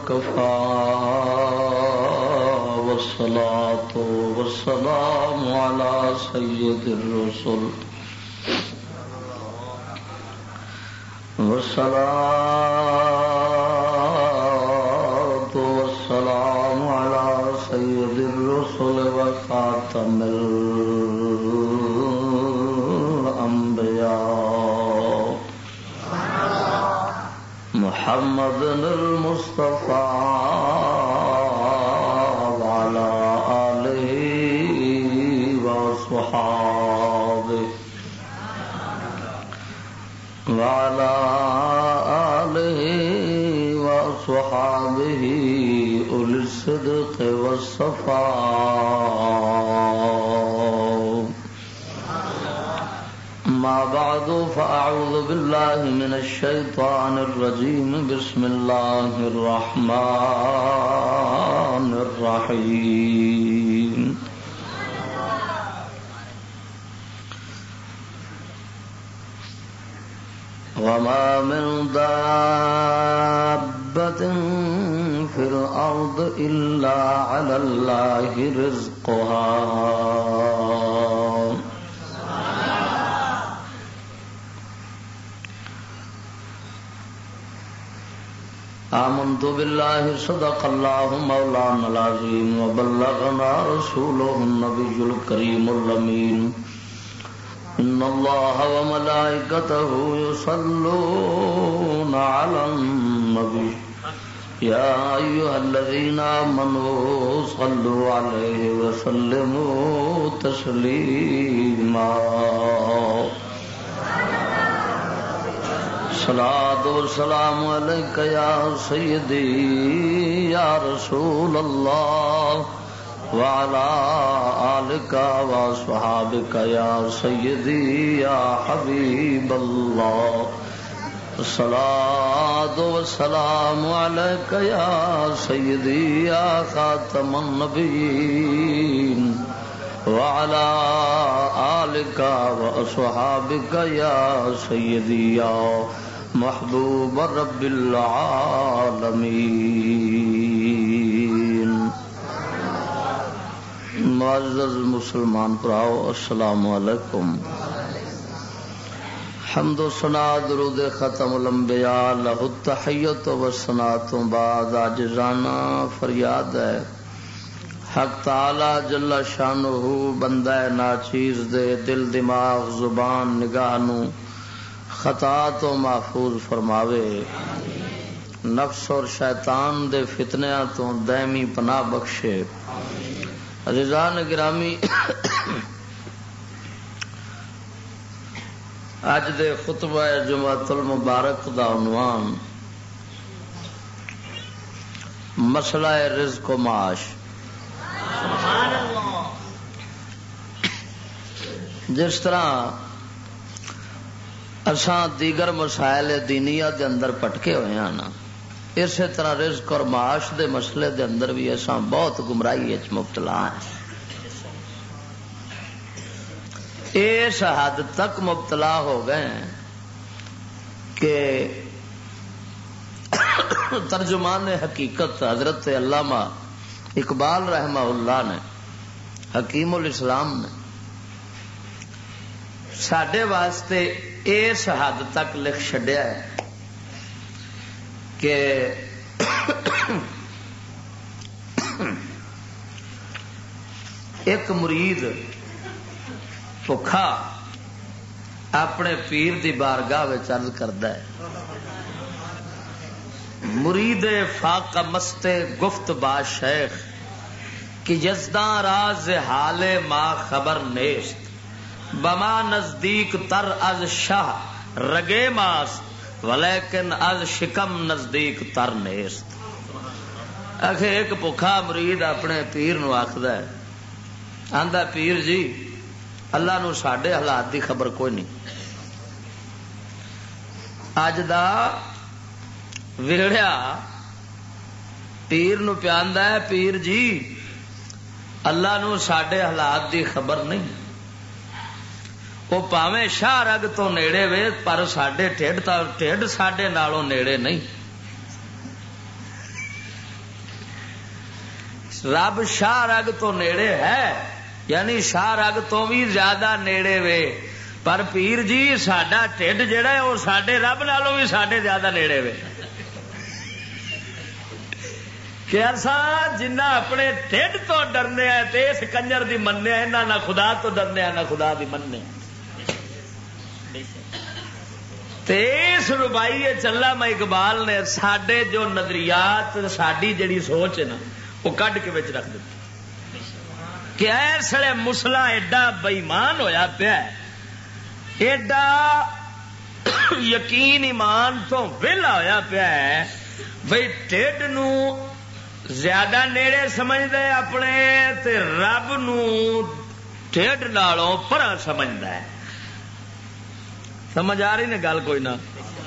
وكفى والصلاة والسلام على سيد الرسل والصلاة والسلام على سيد الرسل وخاتم الأنبياء محمد المصطفى وعلى آله وصحابه وعلى آله وصحابه أولي الصدق والصفاء ما بعد فأعوذ بالله من الشيطان الرجيم بسم الله الرحمن الرحيم وما من دابة في الأرض إلا على الله رزقها آمنت بالله صدق الله مولانا العظيم وبلغنا رسوله النبي الكريم الأمين إن الله وملائكته يصلون على النبي يا أيها الذين آمنوا صلوا عليه وسلموا تسليما صلاة والسلام عليك يا سيدي يا رسول الله وعلى آلك وصحابك يا سيدي يا حبيب الله الصلاة والسلام عليك يا سيدي يا خاتم النبيين وعلى آلك وصحابك يا سيدي يا محبوب رب العالمين معزز مسلمان پراؤ السلام علیکم حمد و ثنا درود ختم الانبیاء لہ التحیت و ثنا تو بعد عاجزانہ فریاد ہے حق تعالی جل شانہ بندہ ناچیز دے دل دماغ زبان نگاہ نو خطا تو محفوظ فرماوے نفس اور شیطان دے فتنیاں تو دائمی پناہ بخشے عزیزان گرامی اج دے خطبہ جمعۃ المبارک دا عنوان مسئلہ رزق و معاش سبحان اللہ جس طرح اساں دیگر مسائل دینیہ دے اندر پٹکے ہوئے ہیں نا اسی طرح رزق اور معاش دے مسئلے دے اندر بھی اساں بہت گمراہی وچ مبتلا ہیں اس حد تک مبتلا ہو گئے ہیں کہ ترجمان حقیقت حضرت علامہ اقبال رحمہ اللہ نے حکیم الاسلام نے ساڈے واسطے اس حد تک لکھ چھڈیا ہے کہ ایک مرید بھکھا اپنے پیر دی بارگاہ وچ عرض کردا ہے مرید فاقہ مست گفت با شیخ کہ یزداں راز حال ما خبر نیست بما نزدیک تر از شاہ رگے ماست ولیکن از شکم نزدیک تر نیست. آخے ایک بھکھا مرید اپنے پیر نو آخدا ہے آندا پیر جی اللہ نو ساڈے حالات دی خبر کوئی نہیں اج دا ویڑیا پیر نو پیاندا ہے پیر جی اللہ نو ساڈے حالات دی خبر نہیں وہ پاویں شاہ رگ تو نیڑے وے پر ساڈے ٹھڈ ساڈے نالوں نیڑے نہیں. رب شاہ رگ تو نیڑے ہے، یعنی شاہ رگ تو بھی زیادہ نیڑے وے، پر پیر جی ساڈا ٹھڈ جڑا ہے وہ ساڈے رب نالوں بھی ساڈے زیادہ نیڑے وے کہ ایسا جنہ اپنے ٹھڈ تو ڈرنے ہیں تے اس کنجر دی مننے ہیں، نہ خدا تو ڈرنے ہیں نہ خدا دی مننے تے اس ربائی علامہ اقبال نے ساڈے جو نظریات ساڈی جڑی سوچ ہے نا وہ کڈ کے وچ رکھ دیتی کہ اس لیے مسلا ایڈا بےمان ہویا پیا ہے، ایڈا یقین ایمان تو ویلا ہویا پیا ہے، بھئی ٹھڈ نو زیادہ نیڑے سمجھدا ہے اپنے تے رب نو ٹھڈ نالوں پرا سمجھدا ہے۔ سمجھ آ رہی نے گل کوئی نہ؟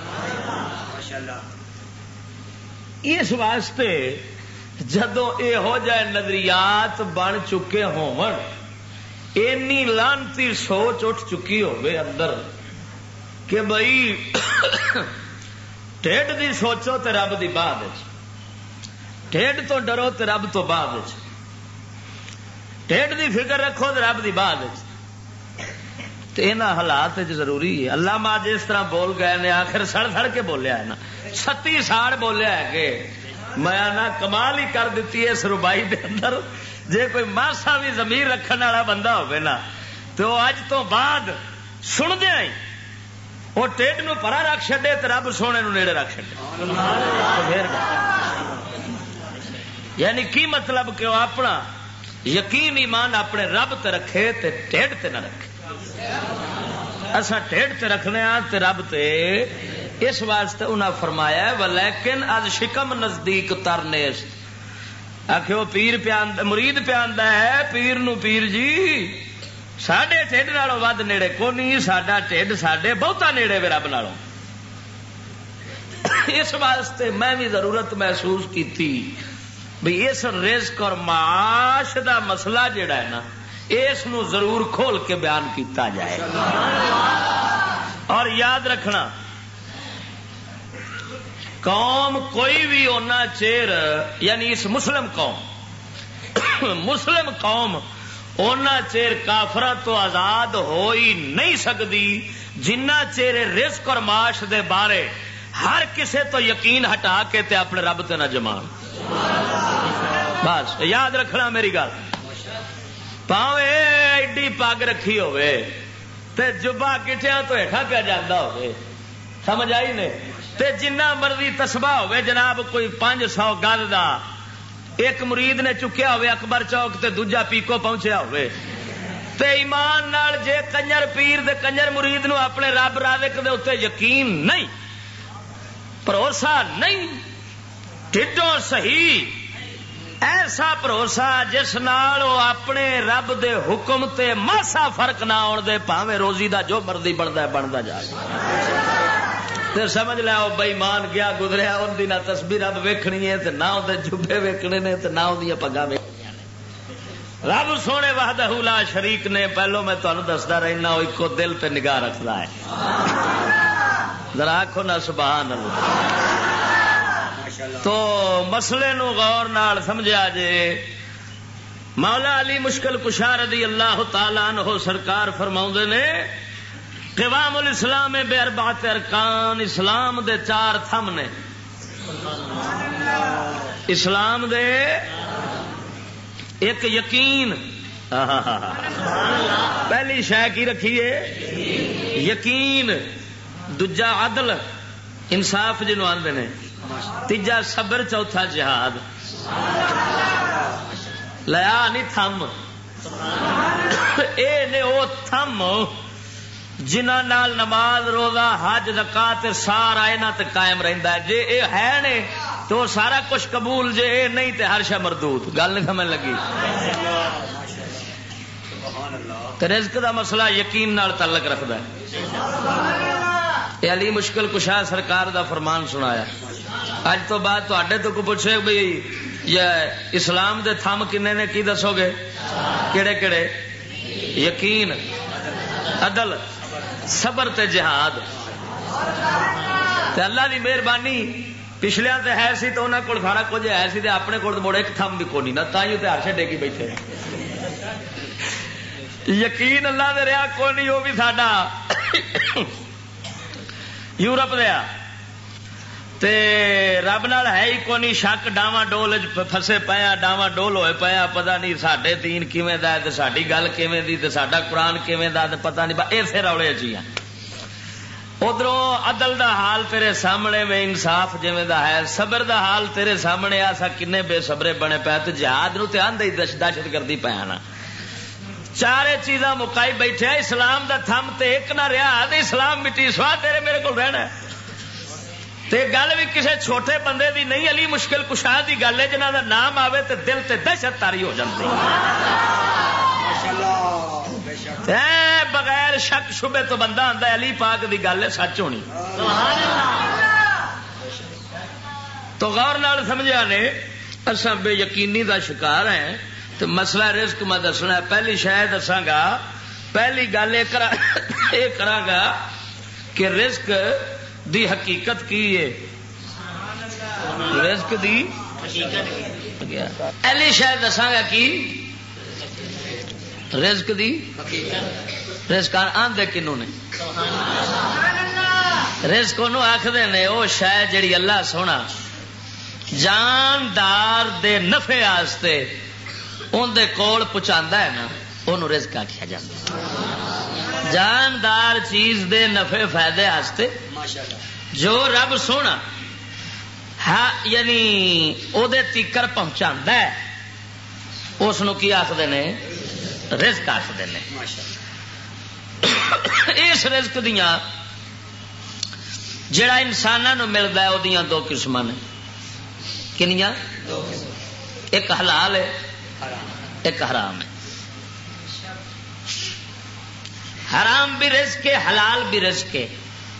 اس واسطے جدو یہو جائے نظریات بن چکے ہون، اینی لانتی سوچ اٹھ چکی ہوئے اندر کہ بھائی ٹھڈ دی سوچو تے رب دی بعد، ٹھڈ تو ڈرو تے رب تو بعد، ٹھڈ دی فکر رکھو تے رب دی بعد، یہاں حالات ضروری ہے۔ علامہ جس طرح بول گئے نے آخر سڑ سڑ کے بولیا ہے نا، 36 ساڑ بولیا ہے کہ میں نہ کمال ہی کر دیتی ہے اس ربائی دے اندر، جے کوئی ماسا بھی ضمیر رکھنے والا بندہ ہوئے نا تو اج تو بعد سن دیا ہی وہ ٹھڈ نو پرا رکھ چھڈے تے رب سونے نو نیڑے رکھ چھڈے۔ یعنی کی مطلب کہ وہ اپنا یقین ایمان اپنے رب تے رکھے تے ٹھڈ تے نہ رکھے۔ اسا ٹھڈ تے رکھنے ہاں تے رب تے، اس واسطے انہاں فرمایا ہے ولیکن از شکم نزدیک ترنیست، آخو پیر مرید پیاندا ہے پیر نو پیر جی ساڈے ٹھڈ نالوں ود نیڑے کو نہیں، ساڈا ٹھڈ ساڈے بہتا نیڑے وے رب نالوں۔ اس واسطے میں بھی ضرورت محسوس کیتی بھی اس رزق اور معاش دا مسئلہ جڑا ہے نا اس نو ضرور کھول کے بیان کیتا جائے۔ اور یاد رکھنا قوم کوئی بھی اونا چیر، یعنی اس مسلم قوم اونا چیر کافرہ تو آزاد ہو ہی نہیں سکتی جنہ چیر رزق اور معاش دے بارے ہر کسے تو یقین ہٹا کے تے اپنے رب تے نہ جمان۔ بس یاد رکھنا میری گل، پاوے ایڈی پگ رکھی ہوئے تے جبا کٹیاں تو ہیٹھا پہ جاندہ ہوئے، سمجھ آئی نے، تے جنہ مرضی تسبیح ہوئے جناب کوئی 500 گز دا ایک مرید نے چکیا ہوئے اکبر چوک تے دوجا پیکو پہنچیا ہوئے، تے ایمان نال جے کنجر پیر دے کنجر مرید نو اپنے رب رازق دے اتے یقین نہیں، بھروسہ نہیں، ٹھڈوں صحیح ایسا بھروسہ جس نال وہ اپنے رب دے حکم تے ماسا فرق نہ آن دے، پاویں روزی دا جو مرضی بنتا ہے بنتا جائے، تے سمجھ لیا وہ بے ایمان گیا گزریا، ان دی نہ تسبیح رب ویکھنی ہے تے نہ اودے جبے ویکھنے نے تے نہ اودیاں پگاں ویکھنیاں نے۔ رب سونے وحدہ لا شریک نے، پہلو میں تانوں دسدا رہنا وہ اکو دل پہ نگاہ رکھدا ہے، ذرا آکھو نا سبحان اللہ۔ تو مسئلے نو غور نال سمجھا جے، مولا علی مشکل کشا رضی اللہ تعالی عنہ سرکار فرماؤندے نے قوام الاسلام بے اربعۃ ارکان، اسلام دے 4 تھم نے، اسلام دے ایک یقین، پہلی شے کی رکھیے یقین، دوجا عدل انصاف جنوں آندے نے، تیجا صبر، چوتھا جہاد، لیا نہیں تھم، اے نے او تھم جنہ نال نماز روزہ حج زکات سارا انہاں تے قائم رہندا ہے، جے اے ہے نے تو سارا کچھ قبول، جے اے نہیں تے ہر شے مردود۔ گل نہیں سمجھ لگی؟ تے رزق دا مسئلہ یقین نال تعلق رکھدا ہے۔ یہ علی مشکل کشا سرکار دا فرمان سنایا، اج تو بعد تواڈے تو کو پوچھے بھئی یہ اسلام دے تھم کنے نے، کی دسو گے؟ کیڑے کیڑے؟ یقین، عدل، صبر تے جہاد۔ تے اللہ دی مہربانی پچھلے تو ہے سی تو انہوں کو سارا کچھ ہے سی اپنے کو مڑ ایک تھم بھی کونی نہ تھی ہر چڈے کی بیٹھے یقین اللہ دے رہا کونی وہ بھی ساڈا یورپ دیا تے رب نال ہے ہی کونی شک ڈاواں ڈول فسے پیا ڈاواں ڈول ہوئے پیا پتہ نہیں ساڈے دین کیویں دا تے ساڈی گل کیویں دی تے ساڈا قرآن کیویں دا تے پتہ نہیں ایسے روڑے چ ادھروں عدل دا حال تیرے سامنے وے انصاف جویں دا ہے صبر دا حال تیرے سامنے آسا کنے بے صبرے بنے پیا تے جہاد نو تے آندے دہشت گردی پیا نا چارے چیزاں مکائی بیٹھے اسلام دا تھم تے ایک نہ رہا تے اسلام مٹی سوا تیرے میرے کو رہنا تے گل بھی کسے چھوٹے بندے دی نہیں علی مشکل کشا دی گل ہے جنہاں دا نام آوے تے دل تے دہشت تاری ہو جاندی بغیر شک شبے تو بندہ آندا ہے علی پاک دی گل ہے سچ ہونی تو غور نال سمجھا نے اساں بے یقینی دا شکار ہیں تو مسئلہ رزق میں دسنا ہے پہلی شاید دساں گا پہلی گل یہ کراں گا کہ رزق دی حقیقت کی ہے رزق دی پہلی شاید دساں گا کی رزق دی رزق آندے کنوں نے رزق انہوں آخدے نے وہ شاید جڑی اللہ سونا جاندار دے نفع واسطے اندر کول پہنچا ہے نا انہوں رزق آخیا جاتا جاندار چیز دے نفع فائدے واسطے جو رب سونا یعنی او دے تیکر پہنچا ہے اس کی آخر نے رزق آخر نے اس رزق دیاں جڑا انسانوں ملتا ہے وہ دو قسم نے کنیاں ایک حلال ہے ایک حرام ہے حرام بھی رزق ہے حلال بھی رزق ہے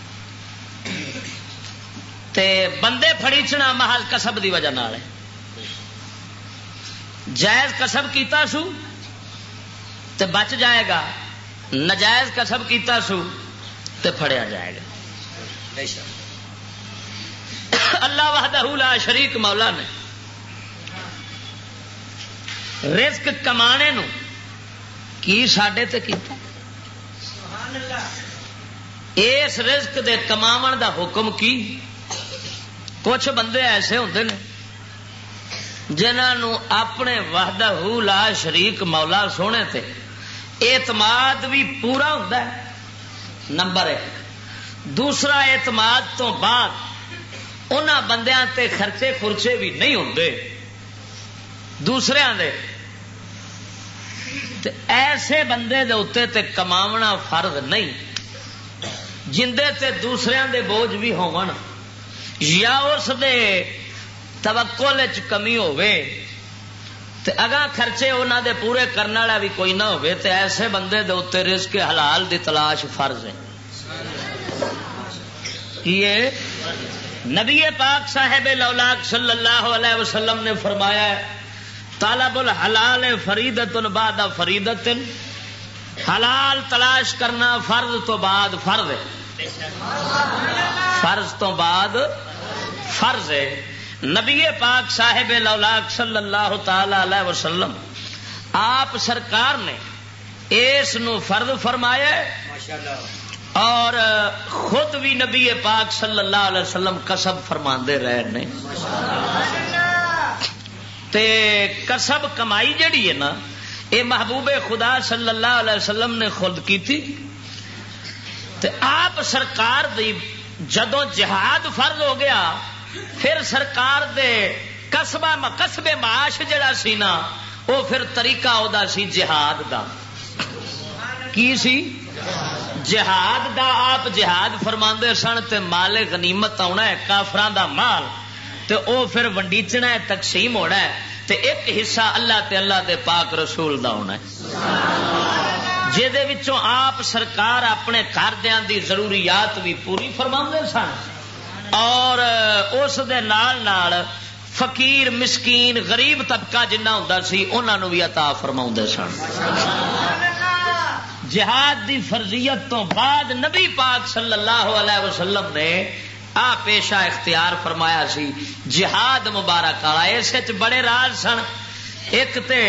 تے بندے پھڑیچنا محض کسب دی وجہ نال ہے جائز کسب کیتا سو تے بچ جائے گا نجائز کسب کیتا سو تے پھڑیا جائے گا اللہ وحدہ لا شریک مولا نے رزق کمانے نو کی ساڈے تے کیتا اس رزق دے کماون دا حکم کی کچھ بندے ایسے ہوندے نے جنہاں نو اپنے وحدہ لا شریک مولا سونے تے اعتماد بھی پورا ہوندا ہے نمبر 1 دوسرا اعتماد تو بعد انہاں بندیاں تے خرچے خرچے بھی نہیں ہوندے دوسریاں دے تے ایسے بندے دے اتے تے کماونا فرض نہیں جندے تے دوسریاں دے بوجھ بھی ہون یا اس دے توکل وچ کمی ہوے تے اگاں خرچے انہاں دے پورے کرن والا بھی کوئی نہ ہوے تے ایسے بندے دے اتے رزق حلال دی تلاش فرض ہے یہ نبی پاک صاحب لولاک صلی اللہ علیہ وسلم نے فرمایا ہے طالب الحلال فریدۃ بعد فریدۃ حلال تلاش کرنا فرض تو بعد فرض ہے فرض تو بعد فرض ہے نبی پاک صاحب لولاک صلی اللہ تعالی علیہ وسلم آپ سرکار نے اس نو فرض فرمایا اور خود بھی نبی پاک صلی اللہ علیہ وسلم کسب فرماندے رہے نے تے کسب کمائی جڑی ہے نا یہ محبوب خدا صلی اللہ علیہ وسلم نے خود کی تھی تے آپ سرکار دی جدوں جہاد فرض ہو گیا پھر سرکار دے کسب معاش جڑا سی نا وہ پھر طریقہ ہودا سی جہاد دا کی سی جہاد دا آپ جہاد فرماندے سن تے مال غنیمت آنا ہے کافراں دا مال تے او پھر ونڈیچنا ہے تقسیم ہونا ہے تے ایک حصہ اللہ تے اللہ دے پاک رسول دا ہونا ہے جے وچوں آپ سرکار اپنے گھردیاں دی ضروریات بھی پوری فرماندے سن اور اس دے نال نال فقیر مسکین غریب طبقہ جنہ ہوندا سی انہاں نو بھی عطا فرماوندے سن جہاد دی فرضیت تو بعد نبی پاک صلی اللہ علیہ وسلم نے آ پیشہ اختیار فرمایا سی جہاد مبارک والا. اس بڑے راز سن. ایک تے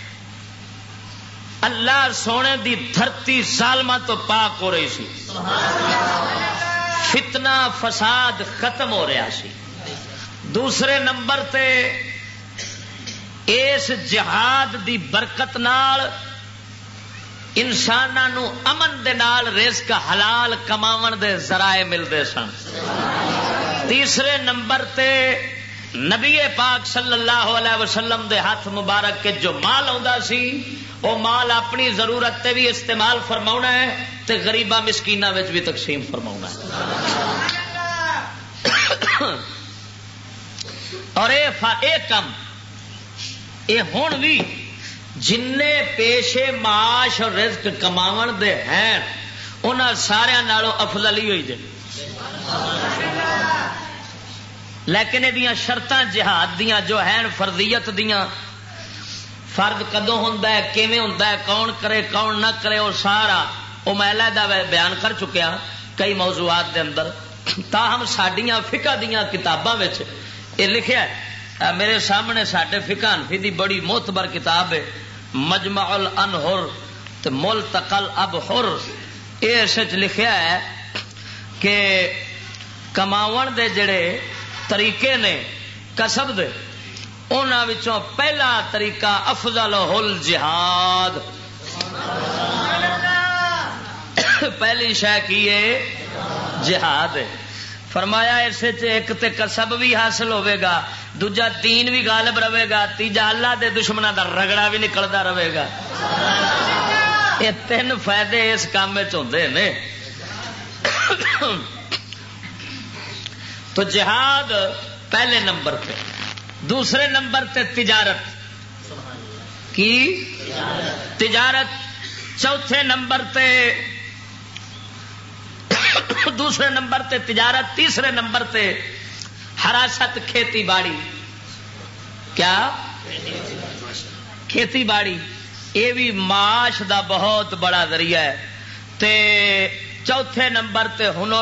اللہ سونے دی دھرتی ظالمہ تو پاک ہو رہی سی, فتنہ فساد ختم ہو رہا سی. دوسرے نمبر تے اس جہاد دی برکت نال انساناں امن دے نال رزق حلال کماون دے ذرائع ملتے سن. تیسرے نمبر تے نبی پاک صلی اللہ علیہ وسلم دے ہاتھ مبارک کے جو مال آندا سی وہ مال اپنی ضرورت تے بھی استعمال فرماؤنا ہے تے غریباں مسکیناں وچ بھی تقسیم فرماؤنا ہے. اور اے کم اے ہن بھی جن پیشے معاش اور رزق کماون دے ہیں انہاں سارے نالوں افضل ہی ہوئی دے. لیکن یہ شرطاں جہاد دیاں جو ہیں فرضیت دیاں, فرد کدوں ہوندا ہے, کیویں ہوندا ہے, کون کرے کون نہ کرے, اور سارا وہ میں علیحدہ بیان کر چکیا کئی موضوعات دے اندر. تاہم ساڈیاں فقہ دیاں کتاباں وچ یہ لکھیا ہے. میرے سامنے ساڈے فقہ حنفی دی بڑی معتبر کتاب ہے مجمع الانہر تے ملتقى الابحر. اس وچ لکھیا ہے کہ کماون دے جڑے طریقے نے کسب دے انہاں وچوں پہلا طریقہ افضل الجہاد. پہلی شے کی ہے جہاد ہے. فرمایا اس ایک تے کسب بھی حاصل ہوئے گا, دوجا دین بھی غالب رہے گا, تیجا اللہ دے دشمنوں دا رگڑا بھی نکلتا رہے گا. یہ تین فائدے اس کام میں ہوندے نے. تو جہاد پہلے نمبر پہ. دوسرے نمبر تے تجارت کی تجارت. چوتھے نمبر تے دوسرے نمبر تے تجارت. تیسرے نمبر تے حراست کھیتی باڑی. کیا کھیتی باڑی یہ بھی معاش دا بہت بڑا ذریعہ ہے. تے چوتھے نمبر تے ہنر.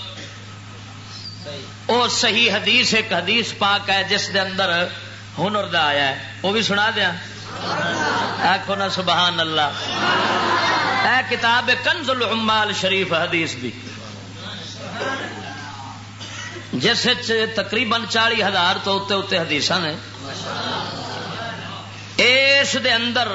او صحیح حدیث ایک حدیث پاک ہے جس دے اندر ہنر دا آیا ہے, وہ بھی سنا دیا. آکھو نا سبحان اللہ. اے کتاب کنز العمال شریف حدیث دی جس تقریباً 40,000 تو اتے حدیث نے. اس دے اندر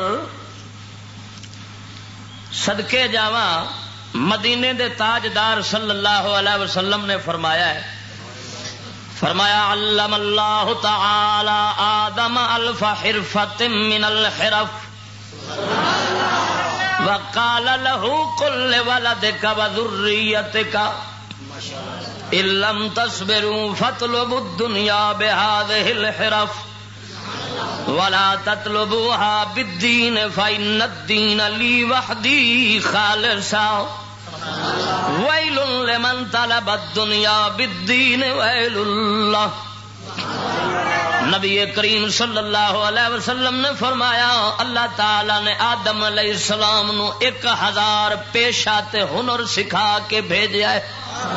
صدقے جاواں مدینے دے تاجدار صلی اللہ علیہ وسلم نے فرمایا ہے, فرمایا علم اللہ تعالی آدم الف حرفت من الحرف وقال له قل لولدك وذريتك ان لم تصبروا فاطلبوا الدنيا بهذه الحرف ولا تطلبوها بالدين فإن الدين لي وحدي خالصا ويل لمن طلب الدنيا بالدين ويل الله. نبی کریم صلی اللہ علیہ وسلم نے فرمایا اللہ تعالی نے آدم علیہ السلام نو 1000 پیشہ تے ہنر سکھا کے بھیجیا ہے.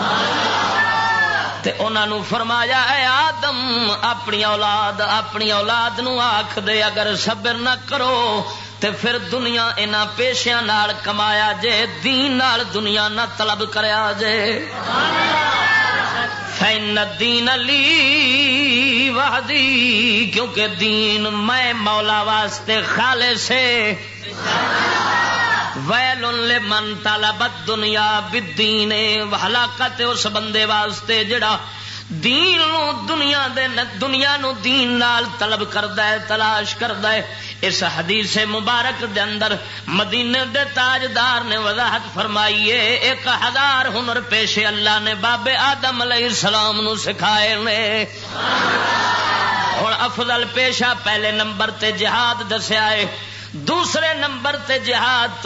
تے انہاں نو فرمایا اے آدم اپنی اولاد نو آکھ دے اگر صبر نہ کرو تے پھر دنیا انہاں پیشیاں نال کمایا جے, دین نال دنیا نہ طلب کریا جے. فإن الدین لی وحدی, کیونکہ دین میں مولا واسطے خالص ہے. ویل لمن طلب الدنیا بالدین, ہلاکت اس بندے واسطے جڑا دین دنیا نو دین نال طلب کردا ہے, تلاش کردا ہے. اس حدیث مبارک دے اندر مدینے دے تاجدار نے وضاحت فرمائی ہے 1000 ہنر پیشے اللہ نے بابے آدم علیہ السلام نو سکھائے نے. اور افضل پیشہ پہلے نمبر تے جہاد دسیا ہے, دوسرے نمبر تے جہاد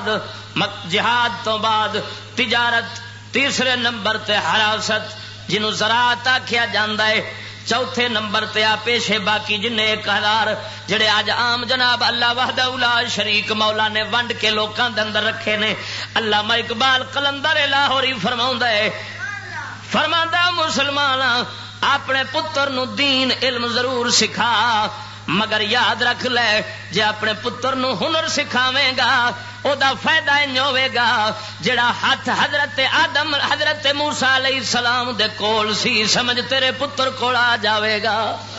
تو بعد تجارت, تیسرے نمبر تے حراست جنوں زراعت آکھیا جاندا ہے, چوتھے نمبر تے آ پیشے باقی جن 1000 جڑے اج عام جناب اللہ وحدہ لا شریک مولا نے ونڈ کے لوکاں دے اندر رکھے نے. علامہ اقبال قلندر لاہوری فرماوندا ہے فرماندا مسلمان اپنے پتر نو دین علم ضرور سکھا، مگر یاد رکھ لے جے اپنے پتر نو ہنر سکھاویں گا او دا فائدہ انج ہوے گا جڑا ہاتھ حضرت آدم حضرت موسیٰ علیہ السلام دے کول سی سمجھ تیرے پتر کول آ جاوے گا۔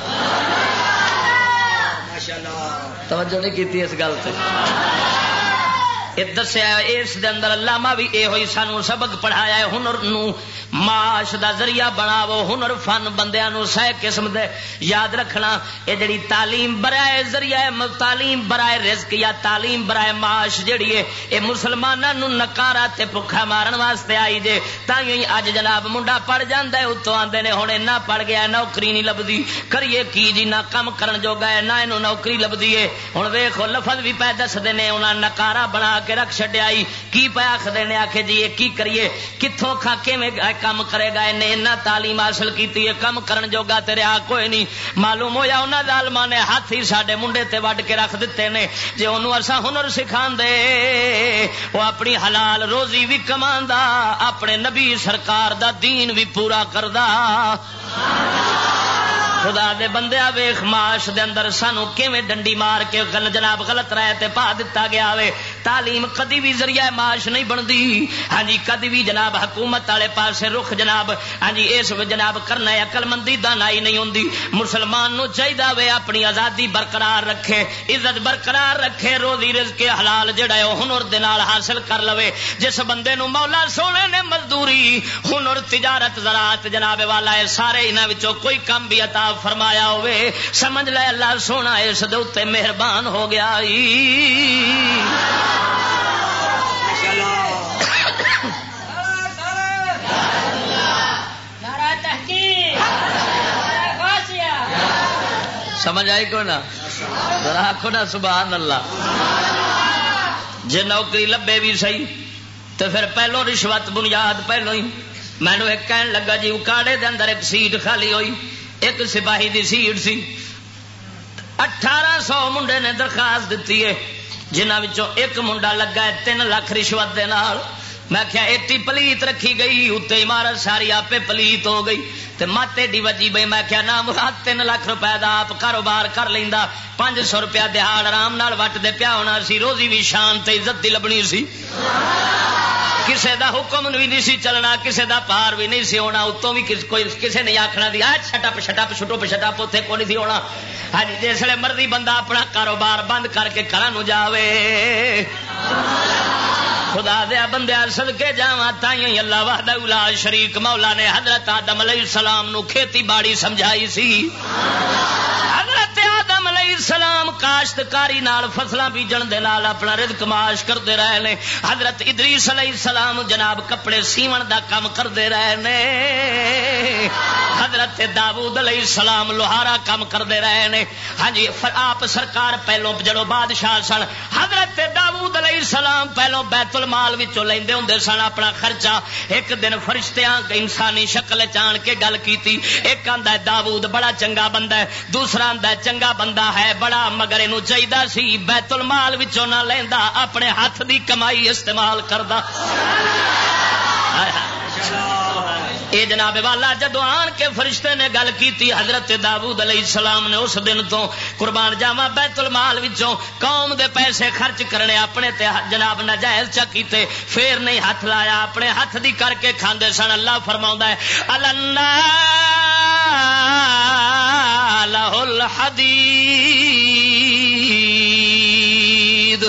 توجہ نہیں کیتی اس گل تے؟ دسیا اس دے اندر علامہ بھی یہ ہوئی سانو سبق پڑھایا ہے، ہنر نو معاش دا ذریعہ بناو، ہنر فن بندیاں نو سہ قسم دے یاد رکھنا۔ یہ جڑی تعلیم برائے ذریعہ تعلیم برائے رزق یا تعلیم برائے معاش جڑی ہے یہ مسلماناں نو نکارا تے بھکھا مارن واسطے آئی جے۔ تائیں اج جناب منڈا پڑھ جاندا ہے اتوں آندے نے ہن اینا پڑھ گیا نوکری نہیں لبدی، کریے کی جی نہ کم کرن جوگا ہے نہ اینو نوکری لبدی ہے۔ ہن ویکھو لفظ بھی پے دسدے نے انہاں نکارا بنا کے رکھ چھڈیا کی پیا آخدے نے آکھے جی یہ کی کریے کتوں کھا کیویں کم کرے گا، انہیں اتنا تعلیم حاصل کی ہے کم کرن جوگا تیرے آ کوئی نہیں۔ معلوم ہویا انہاں ظالماں نے ہاتھ ہی ساڈے منڈے تے وڈ کے رکھ دتے نے، جے اونوں اساں ہنر سکھاندے وہ اپنی حلال روزی بھی کماندا، اپنے نبی سرکار دا دین بھی پورا کردا۔ خدا دے بندیا ویخ معاش دے اندر سانو کیویں ڈنڈی مار کے جناب غلط رائے تے پا دتا گیا وے۔ تعلیم کدی بھی ذریعہ معاش نہیں بندی، ہاں جی کدی بھی جناب حکومت والے پاسے رخ جناب ہاں جی اس جناب کرنا ہے عقل مندی دانائی نہیں ہوندی۔ مسلمان نو چاہیے وے اپنی آزادی برقرار رکھے، عزت برقرار رکھے، روزی رزق حلال جڑا ہے ہنر دے نال حاصل کر لوے۔ جس بندے نو مولا سونے نے مزدوری ہنر تجارت زراعت جناب والا ہے سارے انہاں وچوں کوئی کم بھی عطا فرمایا ہوئے سمجھ لے اللہ سونا اس دے اوتے مہربان ہو گیا۔ سمجھ آئی کو نا؟ ذرا آخو نا سبحان اللہ۔ جے نوکری لبے بھی صحیح تو پھر پہلو رشوت بنیاد پہلو ہی مینو ایک کہن لگا جی اکاڑے دے اندر ایک سیٹ خالی ہوئی، ایک سپاہی دی سیٹ سی، 1800 منڈے نے درخواست دیتی ہے جنہاں وچوں ایک منڈا لگا ہے 3 لاکھ رشوت دے نال۔ میں کیا ایٹی پلیت رکھی گئی اتنے عمارت ساری آپ پلیت ہو گئی تے مت ایڈی وجی بئی میں کیا نام 3 لاکھ روپے دا آپ کاروبار کر لیندا، 500 روپیہ دہاڑ آرام نال وٹ دے پیا ہونا سی، روزی بھی شان تے عزت دی لبنی سی، کسے دا حکم بھی نہیں سی چلنا، کسے دا پار بھی نہیں سی ہونا، اتوں بھی کوئی کسے نہیں آخنا دی چھٹپ شٹپ چھٹو شٹپ اتنے کو نہیں سی ہونا۔ ہاں جی جسے مرضی بندہ اپنا کاروبار بند کر کے گھراں نو جاوے۔ خدا دیا بندیا صدقے جاواں تائیں اللہ وحدہ لا شریک مولا نے حضرت آدم علیہ السلام نو کھیتی باڑی سمجھائی سی۔ حضرت آدم علیہ السلام کاشتکاری نال فصلاں بیجن دے نال اپنا رزق معاش کرتے رہے نے۔ حضرت ادریس علیہ السلام جناب کپڑے سیون دا کام کرتے رہے نے۔ حضرت داؤد علیہ السلام لوہارا کام کرتے رہے نے۔ ہاں جی آپ سرکار پہلو جڑو بادشاہ سن حضرت داؤد علیہ السلام پہلو بیت المال وچوں لیندے ہوندے سن اپنا خرچہ۔ ایک دن فرشتیاں انسانی شکل چان کے گل کیتی، ایک آندا ہے داؤد بڑا چنگا بندہ ہے، دوسرا آندا ہے چنگا بندہ ہے بڑا مگر اینو چاہیدا سی بیت المال وچوں نہ لیندا اپنے ہاتھ دی کمائی استعمال کردا۔ اے جناب والا جدو آن کے فرشتے نے گل کی حضرت داؤد علیہ السلام نے اس دن تو قربان جاواں بیت المال وچوں قوم دے پیسے خرچ کرنے اپنے تے جناب ناجائز چا کیتے، پھر نہیں ہاتھ لایا، اپنے ہاتھ دی کر کے کھاندے سن۔ اللہ فرماوندا ہے النا لہ الحدید،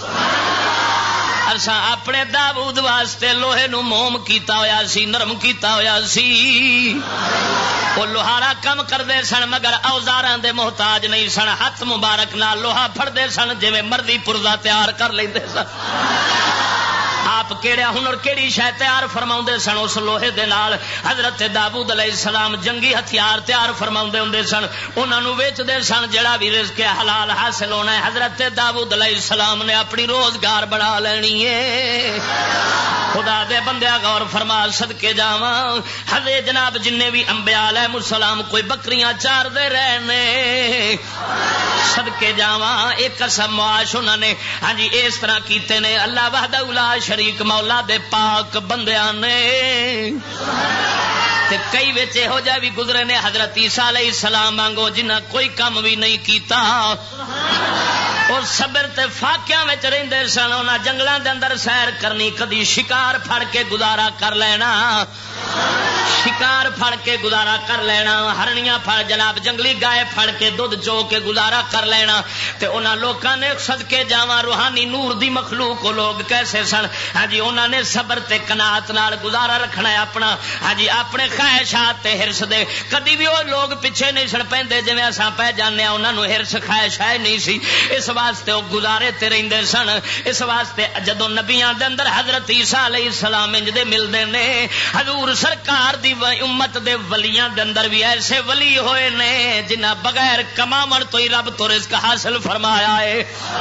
اساں اپنے داؤد واسطے لوہے نو موم کیتا ہویا سی، نرم کیتا ہویا سی۔ وہ لوہارا کم کردے سن مگر اوزاراں دے محتاج نہیں سن، ہاتھ مبارک نال لوہا پھڑدے سن جویں مرضی پرزا تیار کر لیندے سن۔ آپ کیڑا ہنر کیڑی شے تیار فرماؤندے سن اس لوہے دے نال۔ حضرت داؤد علیہ السلام جنگی ہتھیار تیار فرماؤندے ہوندے سن، انہاں نو ویچدے سن جڑا بھی رزق حلال حاصل ہونا ہے حضرت داؤد علیہ السلام نے اپنی روزگار بڑھا لینی ہے۔ خدا دے بندیا غور فرما صدقے جاواں حضرت جناب جن بھی انبیاء علیہ السلام کوئی بکریاں چار دے رہنے صدقے جاواں ایک قسم معاش انہاں نے ہاں جی اس طرح کیتے نے۔ اللہ وحدہ لا شریک مولا دے پاک بندیاں نے تے کئی وچ ہو جا بھی گزرے نے حضرت عیسیٰ علیہ السلام وانگو جنہاں کوئی کم بھی نہیں کیتا اور صبر تے فاقیاں وچ رہندے سن انہاں جنگلاں دے اندر سیر کرنی کدی شکار پھڑ کے گزارا کر لینا شکار پھڑ کے گزارا کر لینا ہرنیاں پھڑ جناب جنگلی گائے پھڑ کے دودھ چو کے گزارا کر لینا تے انہاں لوکاں نے صدقے جاواں روحانی نور دی مخلوق کو لوگ کیسے سن ہاں جی انہاں نے صبر تے قناعت نال گزارا رکھنا ہے اپنا ہاں جی اپنے خواہشات تے ہرس دے کدی بھی وہ لوگ پیچھے نہیں سن پیندے جویں اساں پہ جانے ہاں انہاں نو ہرس خواہش ہے نہیں سی اس واسطے وہ گزارے تے رہندے سن اس واسطے جدوں نبیاں دے اندر حضرت عیسیٰ علیہ السلام انج دے ملدے نے حضور سرکار دی امت دے ولیاں دے اندر بھی ایسے ولی ہوئے نے جنہاں بغیر کماون تو ہی رب تو رزق حاصل فرمایا ہے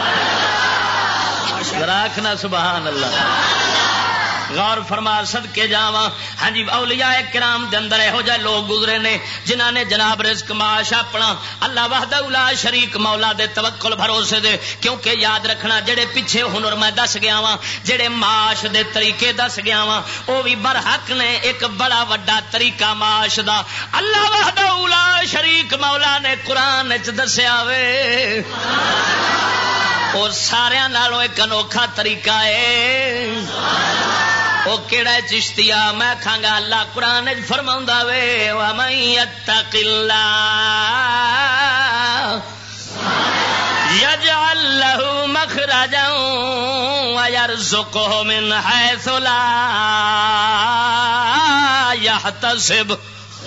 راکھنا سبحان اللہ غور فرما صدقے جاواں ہاں جی اولیاء کرام دے اندر ہو جائے لوگ گزرے نے جنہاں نے جناب رزق معاش اپنا اللہ وحدہ لا شریک مولا دے توکل بھروسے دے کیونکہ یاد رکھنا جڑے پیچھے ہنر میں دس گیا واں جڑے معاش دے طریقے دس گیا واں او بھی برحق نے ایک بڑا وڈا طریقہ معاش دا اللہ وحدہ لا شریک مولا نے قرآن وچ دسیا وے اور سارے نالوں ایک انوکھا طریقہ ہے وہ کیڑا چشتیا میں کھاں گا اللہ قرآن فرماوندا وے وَمَن يَتَّقِ اللَّهَ يَجْعَل لَّهُ مَخْرَجًا وَيَرْزُقْهُ مِنْ حَيْثُ لَا يَحْتَسِبُ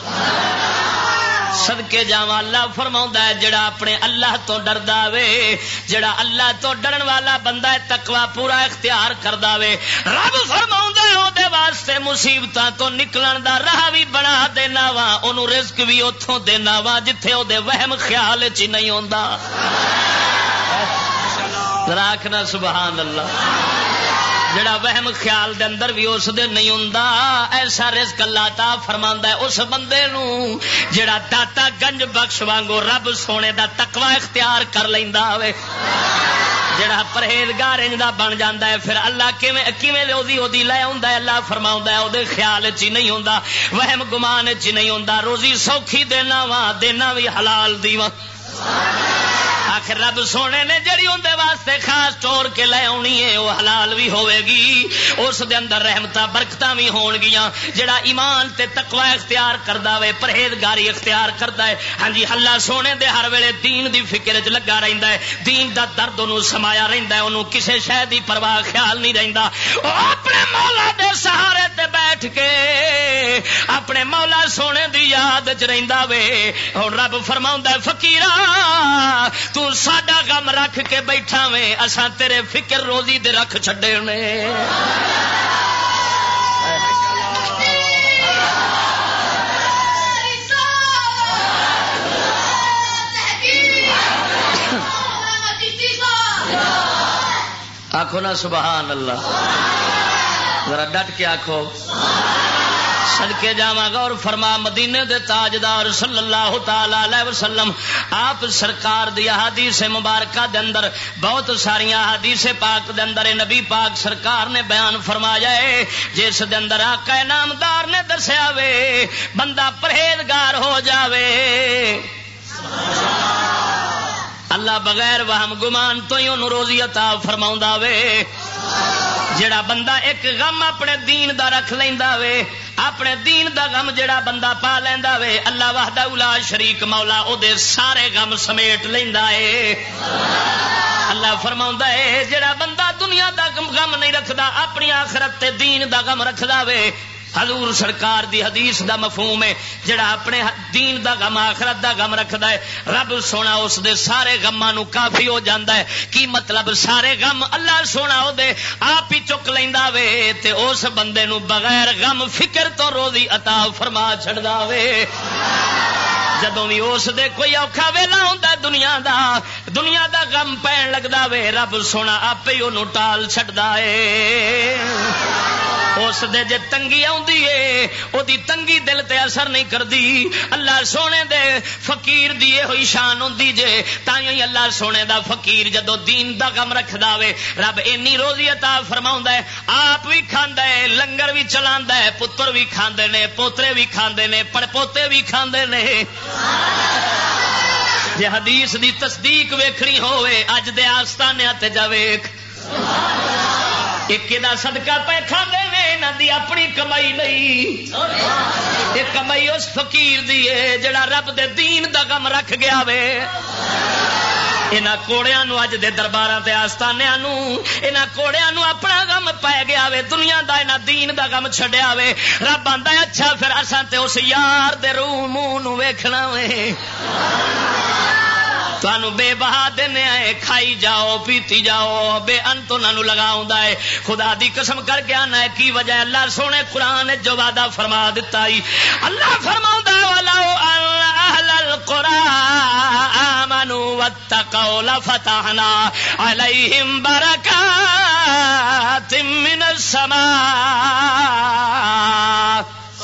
صدقے جاواں اللہ فرماوندا ہے جڑا اپنے اللہ تو ڈردا وے جڑا اللہ تو ڈرن والا بندہ ہے تقوی پورا اختیار کردا وے رب فرماوندا ہے او دے واسطے مصیبتاں تو نکلن دا راہ بھی بنا دینا وا اونوں رزق بھی اوتھوں دینا وا جتھے او دے وہم خیال وچ نہیں ہوندا راکھنا سبحان اللہ جڑا وہم خیال دے اندر بھی اس دے نہیں ہوندا ایسا رزق اللہ تعالی فرماندا ہے اس بندے نو جڑا داتا گنج بخش وانگو رب سونے دا تقوی اختیار کر لیندا ہوے جڑا پرہیزگار انج دا بن جاندا ہے پھر اللہ کیویں اودی لے آوندا ہے اللہ فرماوندا ہے او دے خیال وچ نہیں ہوندا وہم گمان وچ نہیں ہوندا روزی سوکھی دینا بھی حلال دی وا آخر رب سونے نے جڑی اندے واسطے خاص ٹور کے لے آنی ہے وہ حلال بھی ہوئے گی اس دے اندر رحمتاں برکتاں بھی ہون گیاں جڑا ایمان تے تقوی اختیار کردا وے پرہیزگاری اختیار کردا ہے ہاں جی اللہ سونے دے ہر ویلے دین دی فکر وچ لگا رہندا ہے دین دا درد اونوں سمایا رہندا ہے اونوں کسے شے دی پرواہ خیال نہیں رہندا او اپنے مولا دے سہارے تے بیٹھ کے اپنے مولا سونے دی یاد وچ رہندا وے اور رب فرماوندا ہے فقیرا تو ساڈا غم رکھ کے بیٹھا وے اساں تیرے فکر روزی دے رکھ چھڈے نے آکھو نا سبحان اللہ ذرا ڈٹ کے آکھو صدقے جاواں غور فرما مدینے دے تاجدار صلی اللہ تعالی علیہ وسلم آپ سرکار دی احادیث مبارکہ دے اندر بہت ساری احادیث پاک دے اندر نبی پاک سرکار نے بیان فرمایا ہے جس دے اندر آقا نامدار نے دسیا وے بندہ پرہیزگار ہو جاوے اللہ بغیر وہم گمان تو ہی انہوں روزی عطا فرماوندا وے جڑا بندہ ایک غم اپنے دین دا رکھ لیندا وے اپنے دین دا غم جڑا بندہ پا لیندا وے اللہ وحدہ لا شریک مولا او دے سارے غم سمیٹ لیندا اے اللہ فرماوندا ہے جڑا بندہ دنیا دا غم نہیں رکھدا اپنی آخرت تے دین دا غم رکھدا وے حضور سرکار دی حدیث دا مفہوم ہے جڑا اپنے دین دا غم آخرت دا غم رکھدا ہے رب سونا اس دے سارے غماں نو کافی ہو جاندا ہے کی مطلب سارے غم اللہ سونا او دے آپ ہی چک لیندا وے تے اس بندے نو بغیر غم فکر تو روزی عطا فرما چھڑدا وے جدوں بھی اس دے کوئی اوکھا ویلا ہوندا دنیا دا غم پین لگدا وے رب سونا آپ ہی اونوں ٹال چھڈدا اے اس دے جے تنگی آندی ہے او دی تنگی دل تے اثر نہیں کردی. اللہ سونے دے فقیر دی ہوئی شان ہوندی جے تائیں ہی اللہ سونے دا فقیر جدو دین دا غم رکھدا وے رب اینی روزی عطا فرماوندا ہے آپ بھی کھاندا ہے لنگر بھی چلاندا ہے پتر بھی کھاندے نے پوترے بھی کھاندے نے پڑپوتے بھی کھاندے نے. جے حدیث دی تصدیق ویکھنی ہوئے اج دے آستانے تے جا ویکھ ایک دا صدقہ پہ کھاندے نے انہاں دی اپنی کمائی نہیں یہ کمائی اس فقیر دی ہے جڑا رب دے دین دا غم رکھ گیا وے. انہاں کوڑیاں نو اج دے درباراں تے آستانیاں نو انہاں کوڑیاں نو اپنا غم پے گیا وے دنیا دا انہاں دین دا غم چھڈیا وے. رب آندا ہے اچھا پھر اساں تے اس یار دے روح منہ نو ویکھنا وے تانوں بے بہا دینے آئے کھائی جاؤ پیتی جاؤ بے انت انہوں لگا ہوندا ہے. خدا دی قسم کر کے آنا ہے کی وجہ اللہ سونے قرآن جو وعدہ فرما دیتا ہی اللہ فرماوندا وَلَوْ أَنَّ أَهْلَ الْقُرَىٰ آمَنُوا وَاتَّقَوْا لَفَتَحْنَا عَلَيْهِمْ بَرَكَاتٍ مِّنَ السَّمَاءِ.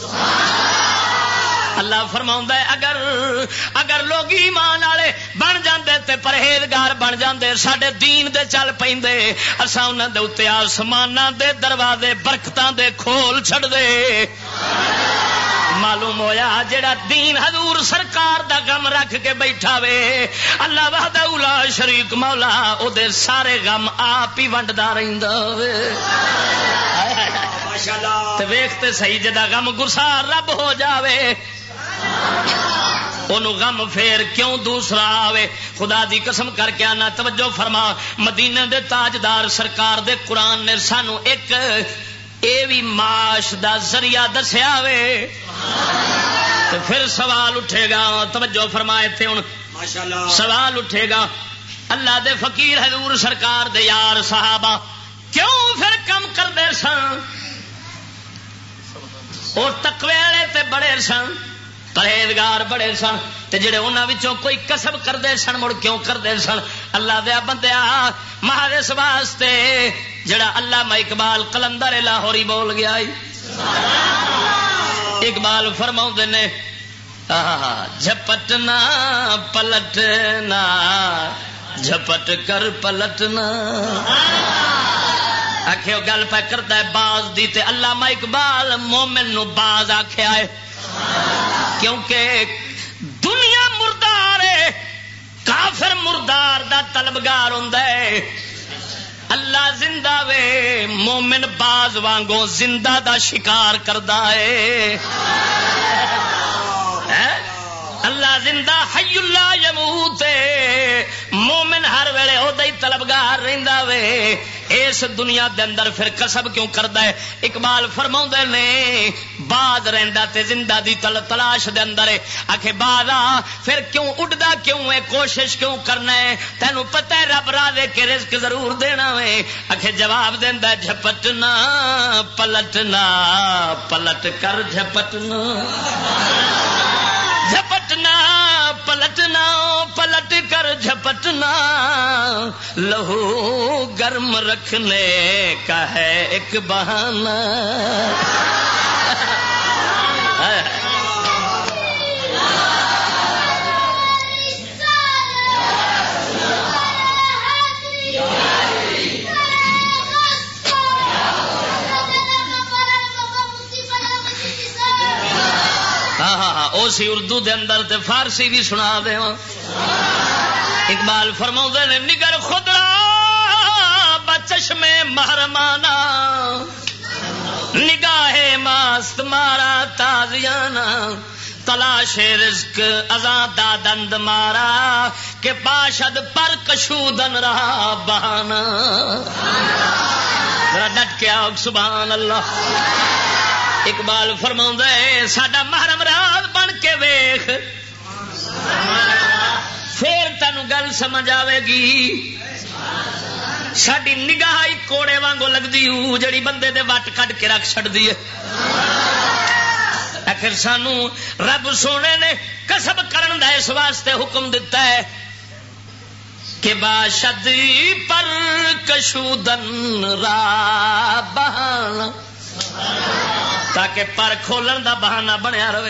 اللہ فرماوندا ہے اگر لوگ ایمان والے بن جاندے تے پرہیزگار بن جاندے ساڈے دین دے چل پیندے اساں انہاں دے اوتے آسماناں دے دروازے برکتاں دے کھول چھڑ دے. معلوم ہویا جڑا دین حضور سرکار دا غم رکھ کے بیٹھا وے اللہ وحدہ لا شریک مولا او دے سارے غم آپ ہی ونڈدا رہندا وے. ماشاءاللہ تے ویکھتے صحیح جدا غم گسار رب ہو جاوے انہوں غم پھر کیوں دوسرا آوے. خدا دی قسم کر کے آنا توجہ فرما مدینے دے تاجدار سرکار دے قرآن نے سانو ایک اے بھی معاش دا ذریعہ دسیا وے. تو پھر سوال اٹھے گا توجہ فرمائے تھے ہن سوال اٹھے گا اللہ دے فقیر حضور سرکار دے یار صحابہ کیوں پھر کم کر دے سن اور تقوی والے تے بڑے سن پرہیزگار بڑے سن تے جڑے انہاں وچوں کوئی کسب کردے سن مڑ کیوں کردے سن. اللہ دے بندیا محض اس واسطے جڑا علامہ اقبال قلندر لاہوری بول گیا اقبال فرماؤندے نے جھپٹنا پلٹنا جھپٹ کر پلٹنا. آخو گل پہ کرتا ہے باز دی تے علامہ اقبال مومن نو باز آخیا ہے کیونکہ دنیا مردار ہے کافر مردار دا طلبگار ہوندا ہے. اللہ زندہ وے مومن باز وانگو زندہ دا شکار کردا ہے. اللہ زندہ حی اللہ یموت مومن ہر ویلے او دے طلبگار رہندا وے. اس دنیا دے اندر پھر کسب کیوں کردا ہے. اقبال فرماوندے نے باز رہندا تے زندہ دی تلاش دے اندر ہے. آکھے بازا پھر کیوں اڑدا کیوں ہے کوشش کیوں کرنا ہے تینوں پتہ ہے رب راہ کے رزق ضرور دینا ہے. آکھے جواب دیندا جھپٹنا پلٹنا پلٹ کر جھپٹنا جھپٹنا پلٹنا پلٹ کر جھپٹنا لہو گرم رکھنے کا ہے ایک بہانہ. اسی اردو دے اندر تے فارسی بھی سنا دے. اقبال فرماؤندے نے نگر خدا بچشم محرمانہ نگاہ ماست مارا تازیانہ تلاش رزق ازاں دادند مارا کہ باشد پر کشودن رہا بہانہ. ذرا ڈٹ کے آؤ سبحان اللہ. اقبال فرماوندا ہے ساڈا محرم راز بن کے ویکھ پھر تینوں گل سمجھ آئے گی. ساڈی نگاہ کوڑے وانگو لگدی او جڑی بندے دے وٹ کڈ کے رکھ چھڑدی ہے. آخر سانو رب سونے نے کسب کرن دا اس واسطے حکم دیتا ہے کہ باشد پر کشودن را بہانہ تاکہ پر کھولن دا بہانہ بنیا رہے.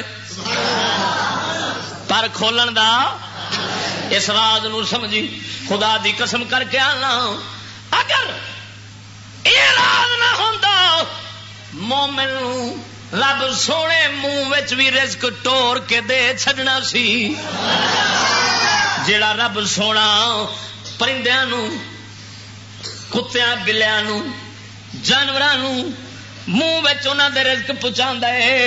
پر کھولن دا اس راز نو سمجھی. خدا دی قسم کر کے آنا اگر یہ راز نہ ہوندا مومن رب سونے منہ وچ بھی رزق ٹور کے دے چھڈنا سی. جیڑا رب سونا پرندیاں نو کتیاں بلیاں نو جانوراں نو منہ وچ انہاں دے رزق پہنچاندا ہے.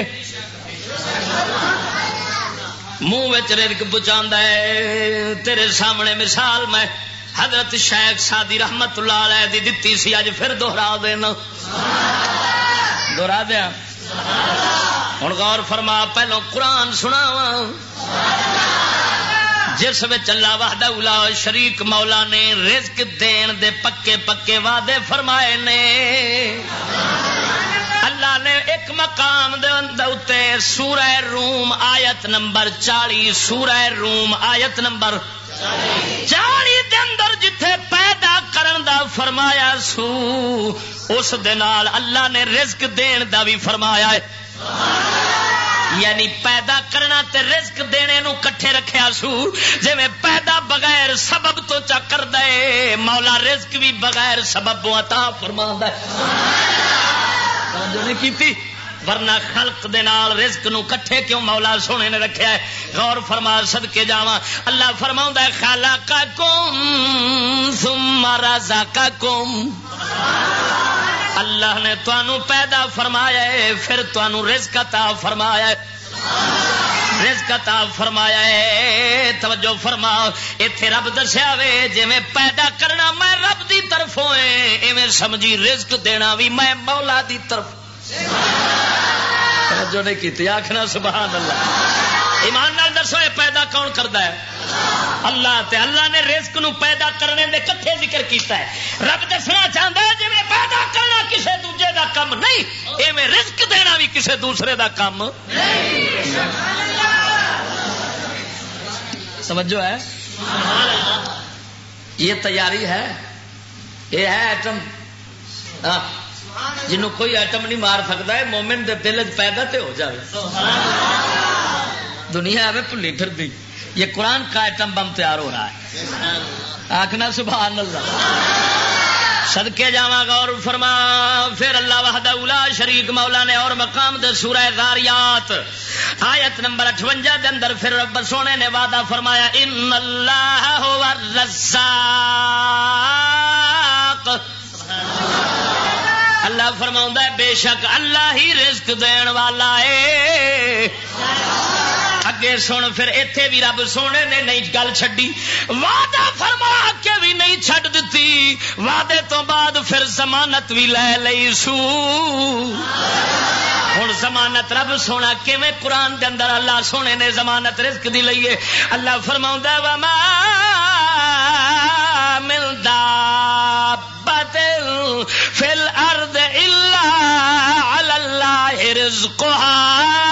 منہ وچ رزق پہنچاندا ہے. تیرے سامنے مثال میں حضرت شیخ سادی رحمت اللہ علیہ دی دتی سی. اج پھر دوہرا دینا. دوہرا دیا. ہن غور فرما. پہلو قرآن سناواں جس وچ اللہ وحدہ لا شریک مولا نے رزق دین دے پکے پکے وعدے فرمائے نے. اللہ نے ایک مقام دے اندر سورہ روم آیت نمبر 40 سورہ روم آیت نمبر 40 دے اندر جتھے پیدا کرن دا فرمایا سو اس دے نال اللہ نے رزق دین دا بھی فرمایا ہے. یعنی پیدا کرنا تے رزق دینے نو کٹھے رکھیا سو. جے میں پیدا بغیر سبب تو چا کر دے مولا رزق بھی بغیر سبب عطا فرماندا ہے. جو نہیں کیتی ورنہ خلق دے نال رزق نو کٹھے کیوں مولا سونے نے رکھیا ہے. غور فرما صدقے جاواں. اللہ فرماوندا ہے خلقکم ثم رزقکم. اللہ نے تانوں پیدا فرمایا ہے پھر تانوں رزق عطا فرمایا ہے. رزق عطا فرمایا ہے. توجہ فرما. ایتھے رب دسیا وے جویں پیدا کرنا میں رب دی طرفوں ہے ایویں سمجھی رزق دینا بھی میں مولا دی طرف. توجہ نہیں کیتی. آکھنا سبحان اللہ. ایمان نال دسو یہ پیدا کون کردا ہے؟ اللہ. تے اللہ نے رزق نو پیدا کرنے دے کٹھے ذکر کیتا ہے. رب دسنا چاہندا ہے جویں پیدا کرنا کسے دوجے دا کم نہیں ایویں رزق دینا بھی کسے دوسرے دا کم نہیں. سمجھو ہے یہ تیاری ہے. یہ ہے ایٹم جنوں کوئی ایٹم نہیں مار سکتا ہے. مومن دے دل وچ پیدا تے ہو جائے. دنیا ایویں بھلی پھردی. یہ قرآن کا ایٹم بم تیار ہو رہا ہے. آخنا سبحان اللہ. صدقے جاواں. غور فرما. پھر اللہ وحدہ لا شریک مولا نے اور مقام دے سورہ ذاریات آیت نمبر 58 دے اندر پھر رب سونے نے وعدہ فرمایا ان اللہ هو الرزاق. اللہ فرماؤں ہے بے شک اللہ ہی رزق دین والا ہے. اگے سن پھر ایتھے بھی رب سونے نے نہیں گل چھڈی. وعدہ فرما کے بھی نہیں چھڈ دتی. وعدے تو بعد پھر ضمانت بھی لے لئی سو. ہن ضمانت رب سونا کیویں قرآن دے اندر اللہ سونے نے ضمانت رزق دی لئی ہے. اللہ فرماوندا ہے وما من دابۃ فی الارض الا علی اللہ رزقها.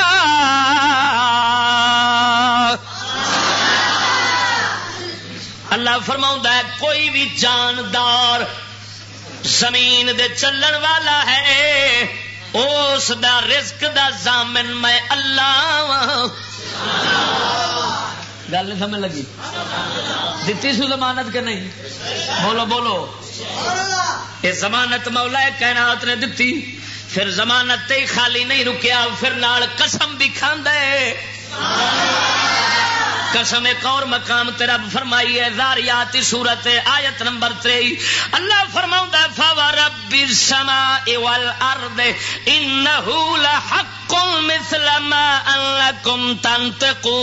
اللہ فرماؤں ہے کوئی بھی جاندار زمین دے چلن والا ہے اس دا رزق دا ضامن میں اللہ. گل نہیں سمجھ لگی. دیتی سو ضمانت کے نہیں؟ بولو بولو. یہ ضمانت مولا کائنات نے دیتی. پھر ضمانت تے خالی نہیں رکیا پھر نال قسم بھی کھاندا ہے. قسم ایک اور مقام تے رب فرمائی ہے ذاریات سورت آیت نمبر 23. اللہ فرماؤندا ہے فورب السماء والارض انه لحق مثل ما انکم تنطقون.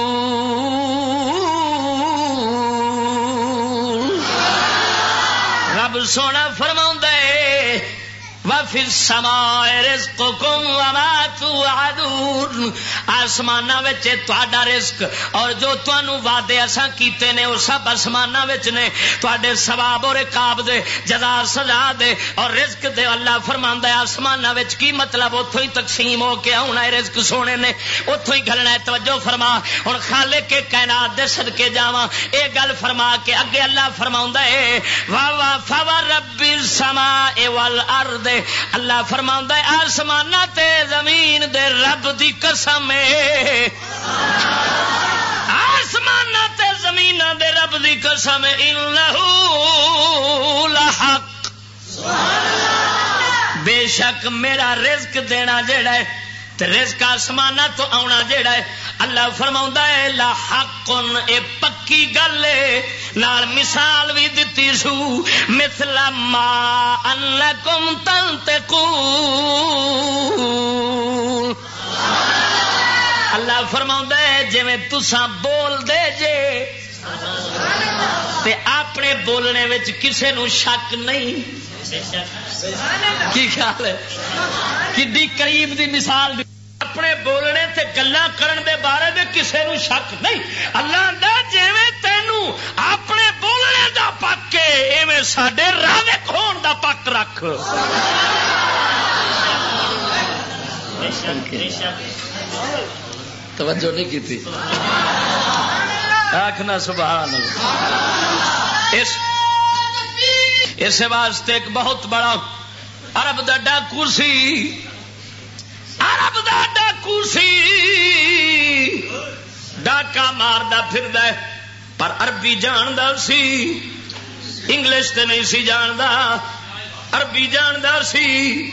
رب سونا فرماؤندا ہے وفی السماء رزقکم وما توعدون. آسماناں وچ تہاڈا رزق اور جو تانوں وعدے اساں کیتے نے وہ سب آسماناں وچ نے. تہاڈے ثواب اور عقاب دے جزا سزا دے اور رزق دے. اللہ فرماندا ہے آسماناں وچ کی مطلب اوتھوں ہی تقسیم ہو کے آنا ہے. رزق سونے نے اوتھوں ہی گھلنا ہے. توجہ فرما. ہن خالق کے کائنات دے صدقے جاواں اے گل فرما کے اگے اللہ فرماوندا ہے وا وا فورب السماء والارض اللہ فرماؤندا ہے آسماناں تے زمین دے رب دی قسم ہے، آسماناں تے زمیناں دے رب دی قسم انہ لحق، بے شک میرا رزق دینا جیڑا ہے تے رزق آسماناں تو آنا جیڑا ہے اللہ فرماؤندا ہے لحق، اے پکی گل ہے، نال مثال بھی دتی سو مثل ما انکم تنطقون، اللہ فرماؤندا ہے جویں تساں بول دے جے تے اپنے بولنے وچ کسے نو شک نہیں، کی خیال ہے کڈی قریب دی مثال دی، اپنے بولنے تے گلاں کرن دے بارے میں کسے نو شک نہیں، اللہ دا جویں تینوں اپنے بولنے دا پک ہے ایویں ساڈے رازق ہون دا پک رکھ، توجہ نہیں کی تھی، آکھنا سبحان اللہ۔ اس واسطے ایک بہت بڑا عرب دا ڈاکو سی، عرب دا ڈاکو سی، ڈاکا ماردا پھردا ہے پر عربی جاندا سی، انگلش تے نہیں سی جاندا، عربی جاندا سی،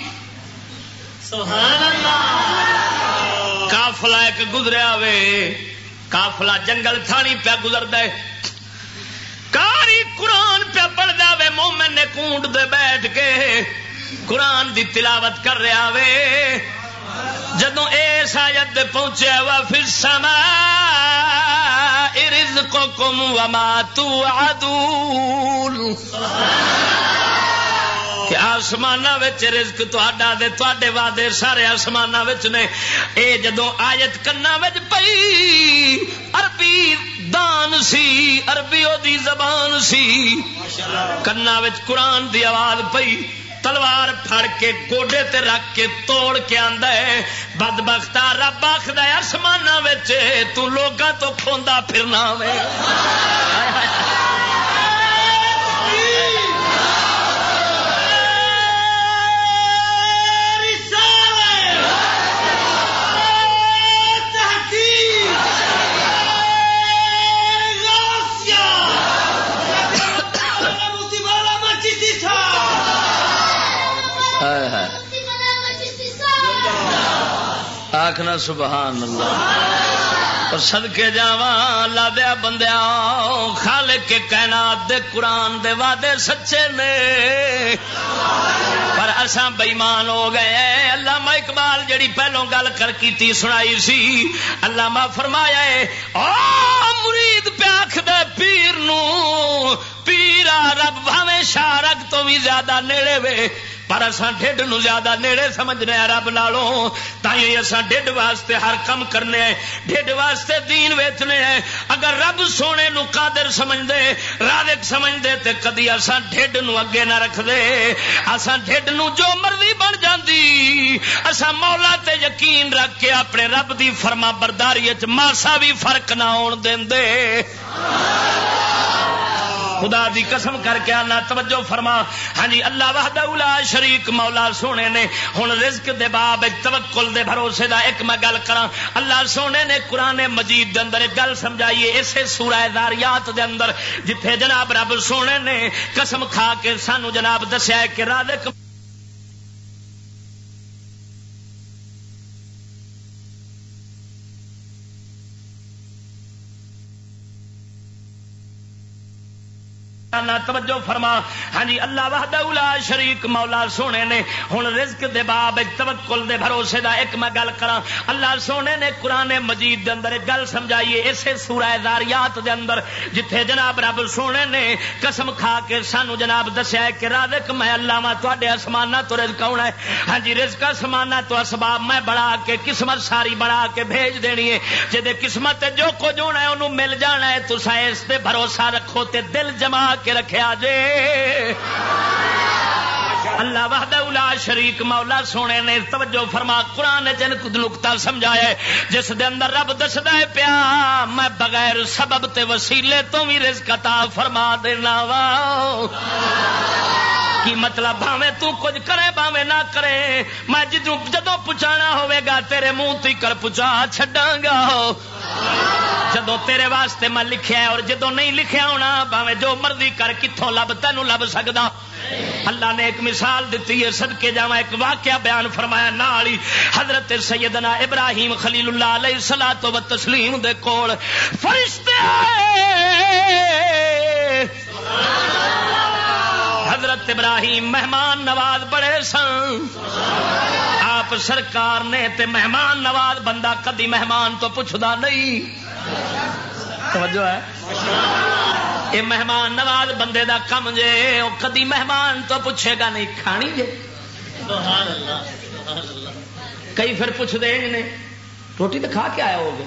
سبحان اللہ۔ قافلہ ایک گزریا وے، قافلہ جنگل تھانی پہ گزردا ہے، کاری قرآن پہ پڑھدا وے، مومن نے کونڈ دے بیٹھ کے قرآن دی تلاوت کر رہا وے، جدوں اس آیت دے پہنچیا وا فی السماء رزقکم وما توعدون، کہ آسماناں وچ رزق تہاڈا تے تہاڈے وعدے سارے آسماناں وچ نے، اے جدوں آیت کنا وچ پئی، عربی دان سی، عربی او دی زبان سی، کنا وچ قرآن دی آواز پئی، تلوار پھڑ کے گوڈے تے رکھ کے توڑ کے آندا ہے بدبختا رب آکھدا ہے آسماناں وچ تو لوکاں تو کھوندا پھرنا وے، آخنا سبحان اللہ۔ اور صدقے جاواں اللہ دیا بندیاں، خالق کے کائنات دے قرآن دے وعدے سچے نے، پر اساں بے ایمان ہو گئے ہیں۔ علامہ اقبال جڑی پہلوں گل کر کیتی سنائی سی، علامہ فرمایا ہے او مرید پہ آکھدے پیر نو، پیرا رب بھاویں شارک تو بھی زیادہ نیڑے وے، پر اساں ڈھڈ نو زیادہ نیڑے سمجھنے ہیں رب نالوں، تائیں اساں ڈھڈ واسطے ہر کم کرنے ہیں، ڈھڈ واسطے دین ویچنے ہیں۔ اگر رب سونے نو قادر سمجھ دے، رازق سمجھ دے تے کدی اساں ڈھڈ نو اگے نہ رکھ دے، اساں ڈھڈ نو جو مرضی بن جاندی، اساں مولا تے یقین رکھ کے اپنے رب دی فرما برداری وچ ماسا بھی فرق نہ ہون دیندے۔ خدا دی قسم کر کے آنا توجہ فرما، ہاں جی اللہ وحدہ لا شریک مولا سونے نے ہن رزق دے باب توکل دے بھروسے دا ایک میں گل کراں، اللہ سونے نے قرآن مجید دے اندر ایک گل سمجھائیے اسے سورہ ذاریات دے اندر، جتھے جناب رب سونے نے قسم کھا کے سانو جناب دسیا ہے کہ رازق توجہ فرما، ہاں جی اللہ وحدہ لا شریک مولا سونے نے ہن رزق دے باب توکل دے بھروسے دا ایک میں گل کراں، اللہ سونے نے قرآن مجید دے اندر ایک گل سمجھائیے اسے سورہ ذاریات دے اندر، جتھے جناب رب سونے نے قسم کھا کے سانو جناب دسیا ہے کہ رازق میں اللہ وا تواڈے آسماناں تو رزق آنا ہے، ہاں جی رزق آسماناں تو اسباب میں بڑھا کے قسمت ساری بڑھا کے بھیج دینی ہے، جے قسمت جو کچھ ہونا ہے انہوں مل جانا ہے، تساں اس تے بھروسہ رکھو تے دل جما کے رکھیا جے۔ اللہ وحدہ لا شریک مولا سونے نے توجہ فرما قرآن جن کو نقطہ سمجھایا ہے جس دے اندر رب دسدا ہے پیا میں بغیر سبب تے وسیلے تو بھی رزق عطا فرما دینا وا، کی مطلب بھاویں تو کچھ کرے بھاویں نہ کرے میں جدوں پہنچانا ہوئے گا تیرے منہ تیکر پہنچا چھڈاں گا جدوں تیرے واسطے میں لکھیا ہے اور جدوں نہیں لکھیا ہونا بھاویں جو مرضی کر کتھوں لب تینوں لب سکدا اللہ نے ایک مثال دیتی ہے صدقے جاواں ایک واقعہ بیان فرمایا نال ہی حضرت سیدنا ابراہیم خلیل اللہ علیہ الصلوۃ والتسلیم دے کول فرشتے حضرت ابراہیم مہمان نواز بڑے سن آپ سرکار نے تے مہمان نواز بندہ کدی مہمان تو پوچھدا نہیں توجہ ہے یہ مہمان نواز بندے دا کم جے وہ کدی مہمان تو پوچھے گا نہیں کھانی جے کئی پھر پوچھ دیں نے روٹی تو کھا کے آیا ہوگے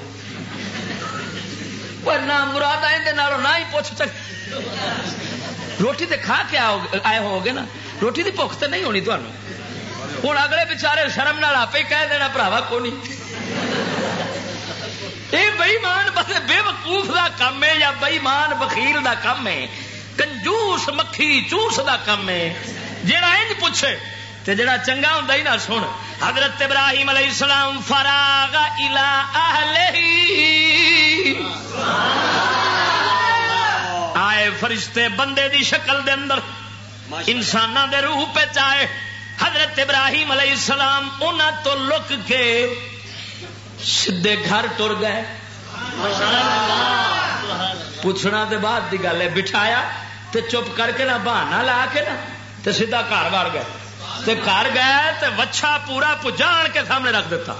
پر نہ مراد نہ ہی پوچھ سک روٹی تو کھا کے آئے ہوگے نا روٹی کی بھوک تو نہیں ہونی تمہیں ہوں اگلے بچارے شرم نال آپ ہی کہہ دینا بھراوا کو نہیں یہ بئیمان بس بے وقوف دا کام ہے یا بئیمان بخیل دا کام ہے کنجوس مکھی چوس دا کام ہے جڑا انج پوچھے تے جڑا چنگا ہوندا ہی نہ سن حضرت ابراہیم علیہ السلام فراغ الی اہلہ آئے فرشتے بندے دی شکل دے اندر انساناں دے روح پہ چائے حضرت ابراہیم علیہ السلام انہاں تو لک کے سدھے گھر ٹر گئے پوچھنا دے بعد دی گل ہے بٹھایا تے چپ کر کے نہ بہانا لا کے نا تے سیدھا گھر وڑ گئے تے گھر گئے تے وچھا پورا پجان کے سامنے رکھ دیتا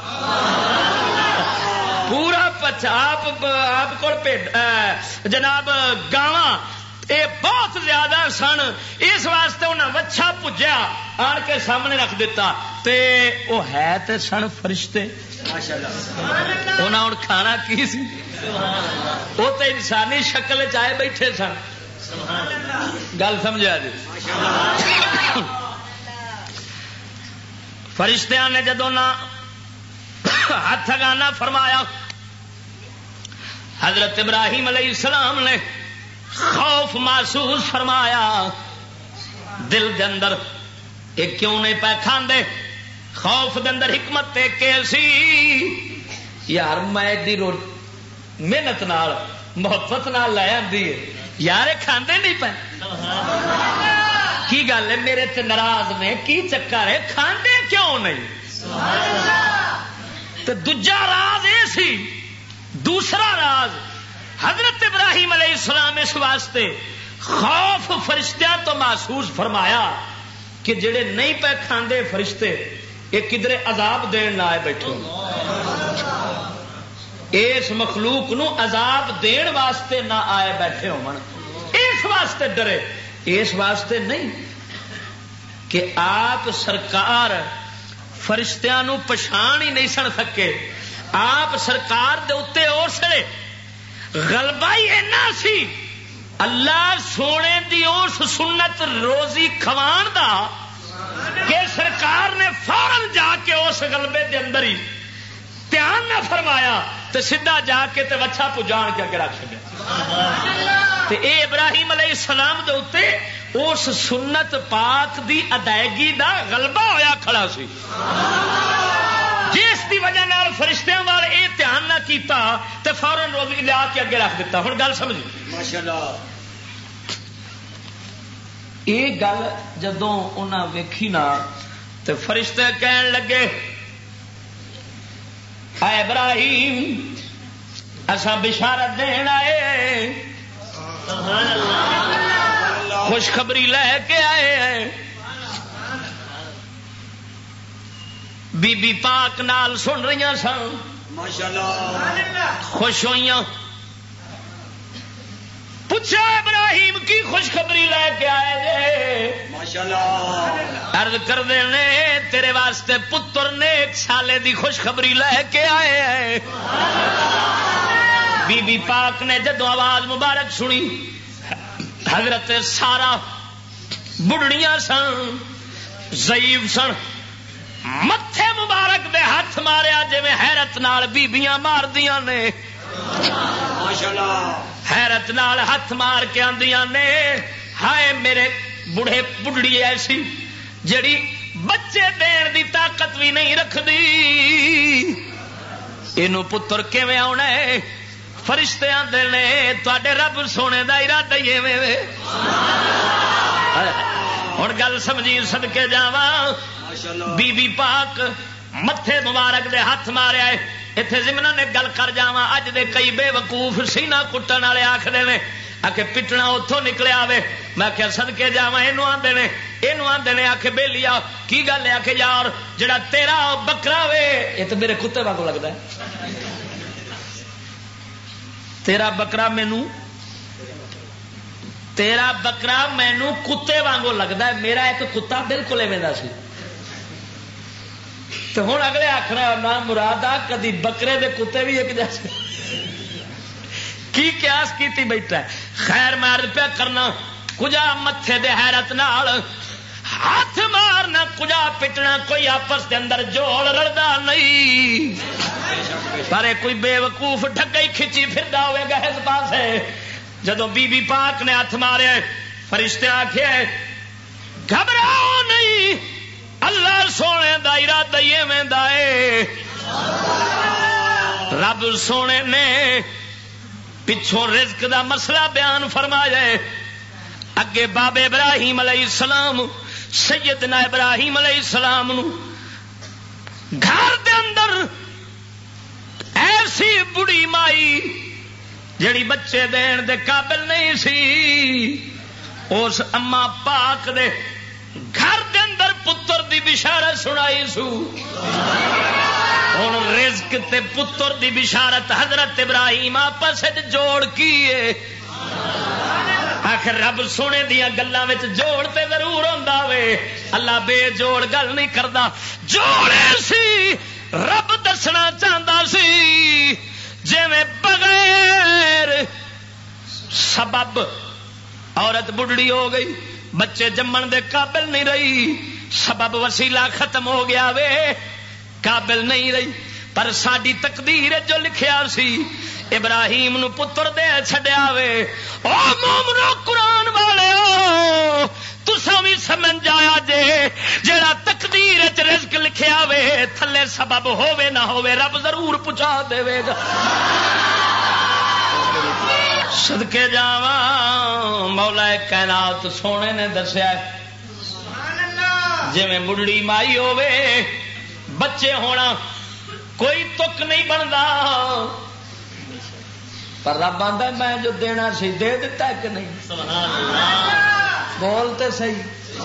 پورا آپ کو جناب گاواں یہ بہت زیادہ سن اس واسطے انہیں وچھا پجیا آن کے سامنے رکھ دیتا تے وہ ہے تے سن فرشتے انہیں ہوں کھانا کی سی وہ تو انسانی شکل چائے بیٹھے سن گل سمجھا جی فرشتیاں نے جدو نہ ہاتھ گانا فرمایا حضرت ابراہیم علیہ السلام نے خوف محسوس فرمایا دل دے اندر یہ کیوں نہیں پہ کھاندے خوف دے اندر حکمت کیسی یار میں ایڈی محنت نال محبت نال لے آندی ہے یار کھاندے نہیں پہ کی گل ہے میرے تے ناراض نے کی چکر ہے کھاندے کیوں نہیں تو دوجا راز یہ سی دوسرا راز حضرت ابراہیم علیہ السلام اس واسطے خوف فرشتیاں تو محسوس فرمایا کہ جڑے نہیں پہ کھاندے فرشتے یہ کدھر عذاب دین نہ آئے بیٹھے اس مخلوق نو عذاب دین واسطے نہ آئے بیٹھے ہون اس واسطے ڈرے اس واسطے نہیں کہ آپ سرکار فرشتیاں نو پچھان ہی نہیں سن سکے آپ سرکار دے اتے اس لیے غلبہ ہی اینا سی اللہ سونے دی اس سنت روزی کھوان دا کہ سرکار نے فوراً جا کے اس غلبے دے اندر ہی دھیان نہ فرمایا تو سیدھا جا کے تے وچھا پجان کے اگے رکھ چکا تے اے ابراہیم علیہ السلام دے اتے اس سنت پاک دی ادائیگی دا غلبہ ہویا کھڑا سی جس دی وجہ نال فرشتیاں وال اے دھیان نہ کیتا تے فوراً روزی لیا کے اگے رکھ دیتا ہن گل سمجھی ماشاءاللہ یہ گل جدوں انہاں ویکھی نا تے فرشتے کہن لگے اے ابراہیم اساں بشارت دین آئے سبحان اللہ خوشخبری لے کے آئے ہیں بی بی پاک نال سن رہی سن ماشاءاللہ خوش ہوئیاں پوچھا ابراہیم کی خوشخبری لے کے آئے جے ماشاءاللہ عرض کر دینے تیرے واسطے پتر نیک سالے دی خوشخبری لے کے آئے ہیں بی بی پاک نے جدو آواز مبارک سنی حضرت سارا بڑھڑیاں سن ضعیف سن متھے مبارک دے ہاتھ ماریا جی میں حیرت نال بیبیاں مار دیاں نے ماشاءاللہ حیرت نال ہاتھ مار کے آندیاں نے ہائے میرے بڑھے بڑھڑی ایسی جڑی بچے دین دی طاقت بھی نہیں رکھدی، اینو پتر کیویں آنا ہے؟ فرشتے آندے نے تواڈے رب سونے دا ارادہ ہی ایویں وے۔ ہن گل سمجھی صدکے جاواں، بی بی پاک متھے مبارک دے ہاتھ ماریا ہے۔ اتنے ضمن نے گل کر جاواں، اج دے کئی بے وقوف سینہ کٹن والے آکھدے نے آکھے پٹنا اتوں نکلے آوے، میں آخیا صدقے جاواں اینو آندے نے آکھے بیلیا کی گل ہے؟ آکھے یار جڑا تیرا بکرا وے یہ تو میرے کتے وانگو لگتا ہے، تیرا بکرا مینو کتے وانگو لگتا ہے، میرا ایک کتا بالکل ایویں دا سی۔ تو ہوں اگلے آخنا نہ مراد آ کدی بکرے دے کتے بھی ایک جیسے کی قیاس کیتی بیٹھا ہے۔ خیر مار پیا کرنا کجا متھے دے حیرت نال ہاتھ مارنا کجا پٹنا، کوئی آپس دے اندر جوڑ رلدا نہیں، پر کوئی بے وقوف ڈگئی کھچی پھردا ہوئے گا اس پاسے۔ جدو بی بی پاک نے ہاتھ مارے فرشتے آکھے گھبراؤ نہیں، اللہ سونے دا ارادہ ایویں دا اے۔ رب سونے نے پچھوں رزق دا مسئلہ بیان فرمایا ہے، اگے بابے ابراہیم علیہ السلام سیدنا ابراہیم علیہ السلام نو گھر دے اندر ایسی بڑی مائی جڑی بچے دین دے قابل نہیں سی، اس اما پاک دے گھر دے اندر پتر دی بشارت سنائی سو۔ ہن رزق تے پتر دی بشارت حضرت ابراہیم آپس جوڑ کیے۔ آخر رب سونے دیا گلاں وچ جوڑ تے ضرور ہوندا وے، اللہ بے جوڑ گل نہیں کردا۔ جوڑے سی رب دسنا چاہتا سی جویں بغیر سبب عورت بڑھڑی ہو گئی، بچے جمن دے قابل نہیں رہی، سبب وسیلہ ختم ہو گیا وے، قابل نہیں رہی، پر ساڈی تقدیر جو لکھیا سی ابراہیم نو پتر دے چھڈیا وے۔ او مومنو قرآن والےو تساں وی سمجھ جایا جے جڑا تقدیر وچ رزق لکھیا وے تھلے سبب ہووے نہ ہووے رب ضرور پہنچا دے گا۔ صدقے جاواں مولا کائنات سونے نے دسیا جویں بڑھڑی مائی ہووے بچے ہونا کوئی تک نہیں بنتا، پر رب آندا میں جو دینا سی دے دیتا ہے کہ نہیں؟ بولتے صحیح۔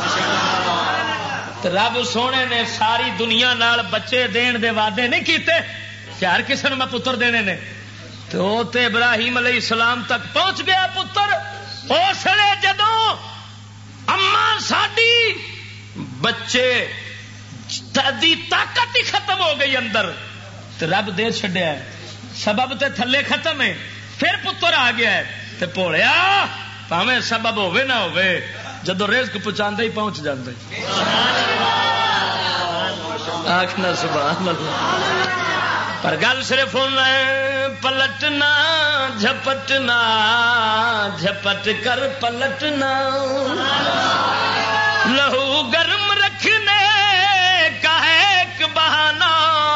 رب سونے نے ساری دنیا نال بچے دین دے وعدے نہیں کیتے کہ ہر کسی نے میں پتر دینے نے، تو ابراہیم علیہ السلام تک پہنچ گیا پتر۔ اس لیے جدوں اما ساڈی بچے دی طاقت ہی ختم ہو گئی اندر تو رب دے چھڈیا ہے، سبب تے تھلے ختم ہے، پھر پتر آ گیا ہے تے پوڑیا پاویں سبب ہوے نہ ہوے جدو رزق پہنچاندے ہی پہنچ جاندے۔ آکھنا سبحان اللہ۔ پر گل صرف پلٹنا جھپٹنا جھپٹ کر پلٹنا، لہو گرم رکھنے کا ہے ایک بہانہ،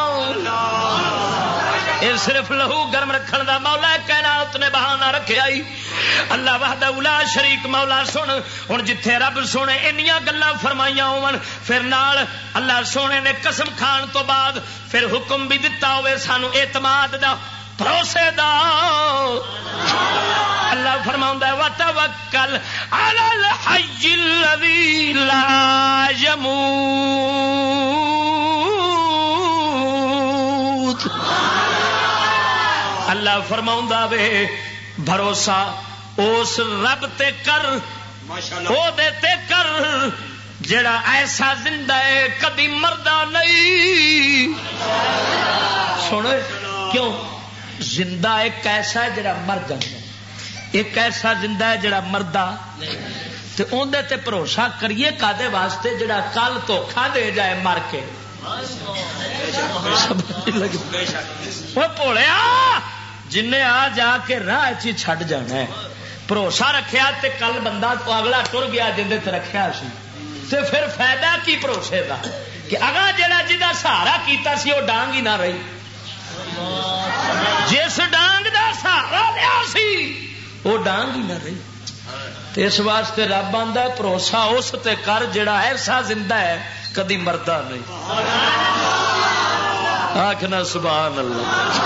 یہ صرف لہو گرم رکھن دا مولا کائنات نے بہانہ رکھیا ہی۔ اللہ وحدہ لا شریک مولا سن ہن جتھے رب سونے انیاں گلاں فرمائیاں ہون پھر نال اللہ سونے نے قسم کھان تو بعد پھر حکم بھی دتا ہوئے سانو اعتماد دا بھروسے دا۔ اللہ فرماوندا ہے وتوکل علی الحی الذی لا یموت۔ اللہ فرماوندا وے بھروسہ اس رب تے کر، او دے تے کر جڑا ایسا زندہ ہے کبھی مردہ نہیں۔ سنو کیوں زندہ ایک ایسا ہے جڑا مر جاتا، ایک ایسا زندہ ہے جڑا مردہ تے اندر تے بھروسہ کریے کادے واسطے جڑا کل دھوکھا دے جائے مر کے۔ وہ پوڑیا جن آ جا کے راہ چی چھڈ جانا ہے بھروسہ رکھیا تے کل بندہ تو اگلا ٹر گیا جن تے رکھیا سی تے پھر فائدہ کی بھروسے دا کہ اگا جڑا جہاں سہارا کیتا سی وہ ڈانگ ہی نہ رہی جس ڈانگ دا سہارا لیا سی وہ ڈانگ ہی نہ رہی. تے اس واسطے رب آندا ہے بھروسہ اس تے کر جڑا ایسا زندہ ہے کدی مردہ نہیں. آکھنا سبحان اللہ.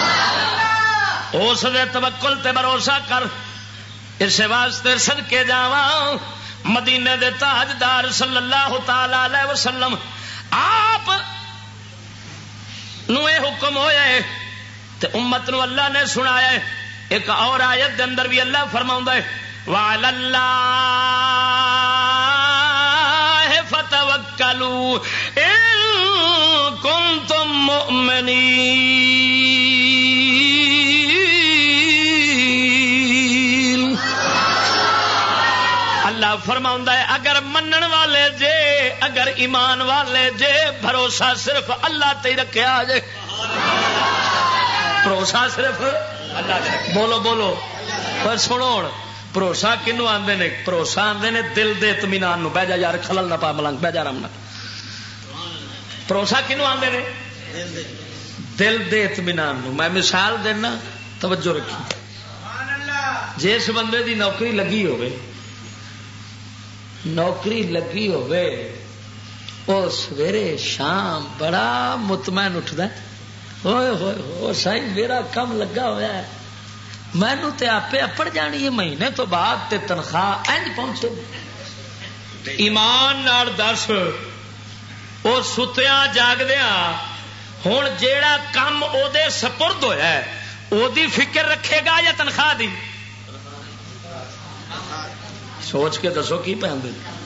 اس دے توکل تے بھروسہ کر. اس واسطے صدقے جاواں مدینے دے تاجدار صلی اللہ تعالی علیہ وسلم آپ نو اے حکم ہویا ہے تے امت نو اللہ نے سنایا ہے. ایک اور آیت دے اندر بھی اللہ فرماوندا ہے وعلی اللہ فتوکلوا ان کنتم مؤمنین. اللہ فرماوندا ہے اگر منن والے جے اگر ایمان والے جے بھروسہ صرف اللہ تے رکھیا جے. بھروسہ صرف اللہ تے. بولو بولو پر سنو بھروسہ کنو آندے نے؟ بھروسہ آندے نے دل دے اطمینان نو. بہ جا یار خلل نہ پا ملنگ بہ جا رام. بھروسہ کنو آندے نے؟ دل دے اطمینان نو. میں مثال دینا توجہ رکھی. جس بندے دی نوکری لگی ہوئے وہ سویرے شام بڑا مطمئن اٹھتا ہے ہوئے ہوئے ہو سائی میرا کم لگا ہوا ہے مینو تے آپے اپڑ جانی ہے مہینے تو بعد تے تنخواہ انج پہنچے. ایمان نال دس وہ ستیاں جاگدیاں ہوں جیڑا کم او دے سپرد ہویا ہے او دی فکر رکھے گا یا تنخواہ دی؟ سوچ کے دسو کی پہن.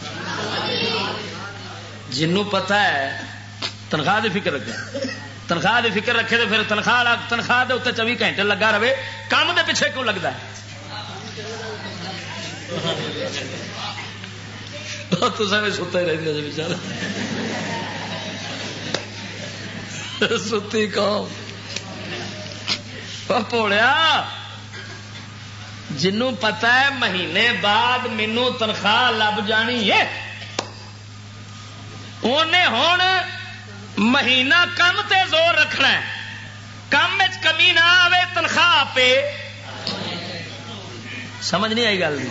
جنوں پتا ہے تنخواہ دی فکر رکھے تنخواہ دی فکر رکھے تو پھر تنخواہ دے اتنے 24 گھنٹے لگا رہے کام دے پیچھے کیوں لگتا ہے؟ تو ستے ہی رہتے بچارے ستی قوم پوڑیا. جنوں پتا ہے مہینے بعد مینوں تنخواہ لب جانی ہے انہیں ہوں مہینہ کم تے زور رکھنا ہے. کم کمی نہ آوے تنخواہ پہ. سمجھ نہیں آئی گل؟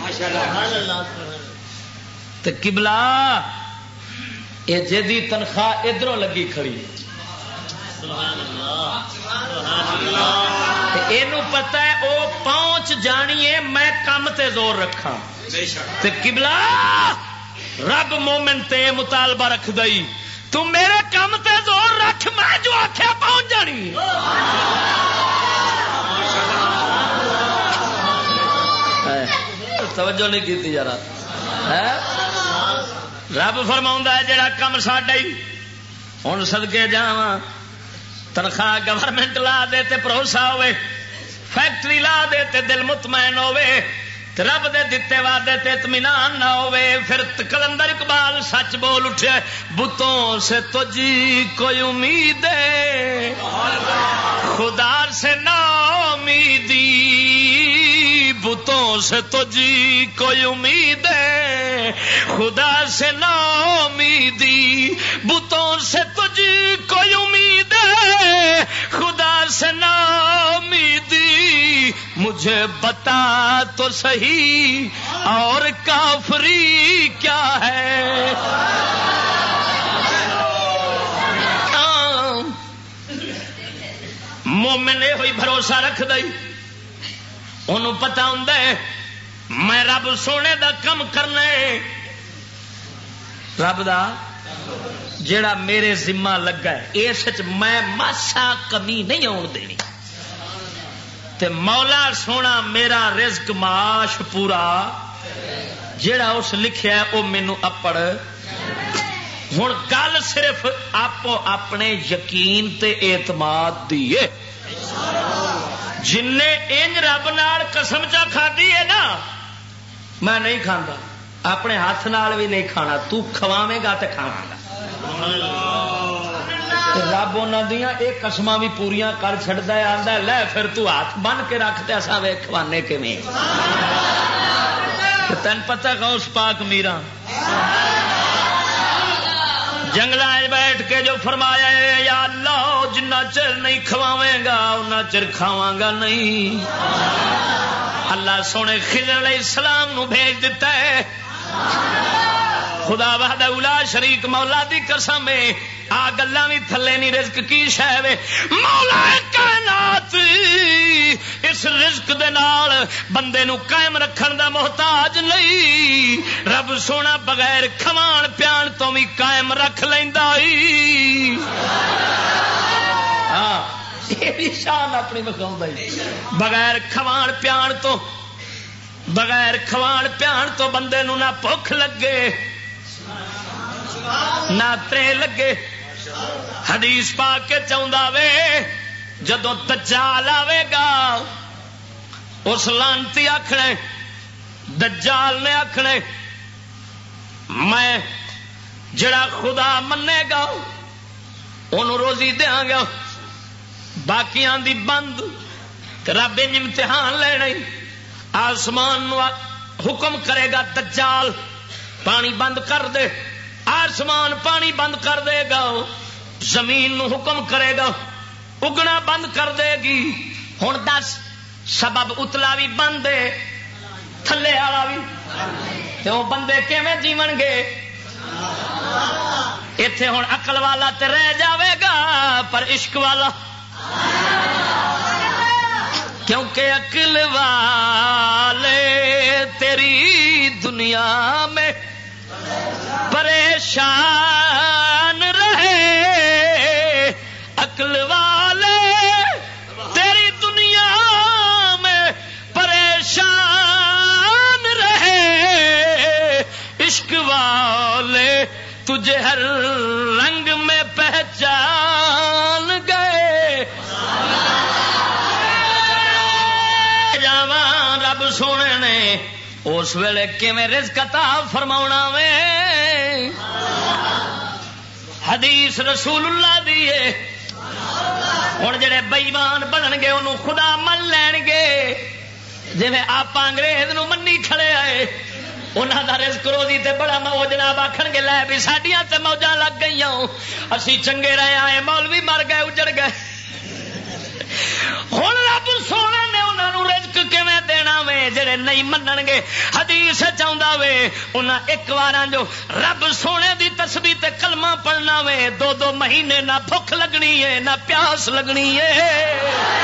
تو قبلہ یہ جدی تنخواہ ادھروں لگی کھڑی اینو پتہ ہے او پہنچ جانی ہے میں کم تے زور رکھاں. تے قبلہ رب مومن تے مطالبہ رکھ دئی تو میرے کم تے زور رکھ میں جو آکھیا پہنچ جانی. توجہ نہیں کیتی یار. رب فرماوندا ہے جڑا کم ساڈا ہی ہن صدقے جاواں تنخواہ گورنمنٹ لا دے تے بھروسہ ہوئے فیکٹری لا دے تے دل مطمئن ہوئے رب دے دتے وعدے تے اطمینان نہ ہوئے. پھر کلندر اقبال سچ بول اٹھے بتوں سے تجھی کوئی امید ہے خدا سے نا امیدی. بتوں سے تجھی کوئی امید ہے خدا سے نا امیدی. بتوں سے تجھی کوئی امید ہے خدا سے نا امیدی. مجھے بتا تو صحیح اور کافری کیا ہے. مومن یہ ہوئی بھروسہ رکھ دئی انہوں پتا ہوں میں رب سونے دا کم کرنا ہے. رب دا جیڑا میرے ذمہ لگا ہے اس میں ماسا کمی نہیں آن دینی. تے مولا سونا میرا رزق معاش پورا جیڑا اس لکھیا ہے وہ مینو اپڑ. ہوں گل صرف آپ اپنے یقین تے اعتماد دی ہے. جن نے انج رب نال قسم چا کھادی ہے نا میں نہیں کھانا اپنے ہاتھ نال بھی نہیں کھانا تو کھواویں گا تے کھاواں گا. رب انہاں دیاں ایک قسماں بھی پوریاں کر چھڑدا ہے آندا لے پھر تو ہاتھ بن کے رکھ تے اساں ویکھ کھوانے کیویں. تین پتہ غوث پاک میرا جنگل بیٹھ کے جو فرمایا ہے یا اللہ جنہ چر نہیں کھواویں گا انہ چر کھاواں گا نہیں. اللہ سونے خضر علیہ السلام نو بھیج دیتا ہے. خدا وحدہ لا شریک مولا دی قسم ہے آ گلاں بھی تھلے نہیں رزق کی شے وے مولا کائنات اس رزق دے نال بندے نو قائم رکھن دا محتاج نہیں. رب سونا بغیر کھوان پیان تو بھی قائم رکھ لیندا ہی. ہاں یہ بھی شان اپنی بخاوندا ہی. بغیر کھوان پیان تو بندے نو نہ بھوک لگے نہ ترے لگے. حدیث پاک کے چاہندا وے جدوں دجال آوے گا اس لانتی آکھنے دجال نے آکھنے میں جڑا خدا منے گا انہوں روزی دیاں گا باقیاں دی بند. رب امتحان لینے آسمان نو حکم کرے گا دجال پانی بند کر دے. آسمان پانی بند کر دے گا. زمین نو حکم کرے گا اگنا بند کر دے گی. ہن دس سبب اتلا بھی بند ہے تھلے والا بھی تو بندے کیویں جیون گے. ایتھے ہن عقل والا تے رہ جاوے گا پر عشق والا کیونکہ عقل والے تیری دنیا میں پریشان رہے. عقل والے تیری دنیا میں پریشان رہے. عشق والے تجھے ہر رنگ میں پہچان گئے. جاواں رب سونے نے اس ویلے کیویں رزق عطا فرماونا وے. حدیث رسول اللہ دی ہے. ہن جڑے بے ایمان بنن گے انہوں خدا من لین گے جویں آپ انگریز نو منی کھڑے آئے. انہاں دا رزق روزی تے بڑا موج جناب آکھن گے لے بھی ساڈیاں تے موجاں لگ گئیاں اسی چنگے رہے آئے مولوی مر گئے اجڑ گئے. ہن رب سونے نے انہاں نو رزق کیویں دینا وے جڑے نہیں منن گے. حدیث چاہندا وے انہاں ایک واراں جو رب سونے دی تسبیح تے کلمہ پڑھنا وے 2-2 مہینے نہ بھوک لگنی ہے نہ پیاس لگنی ہے.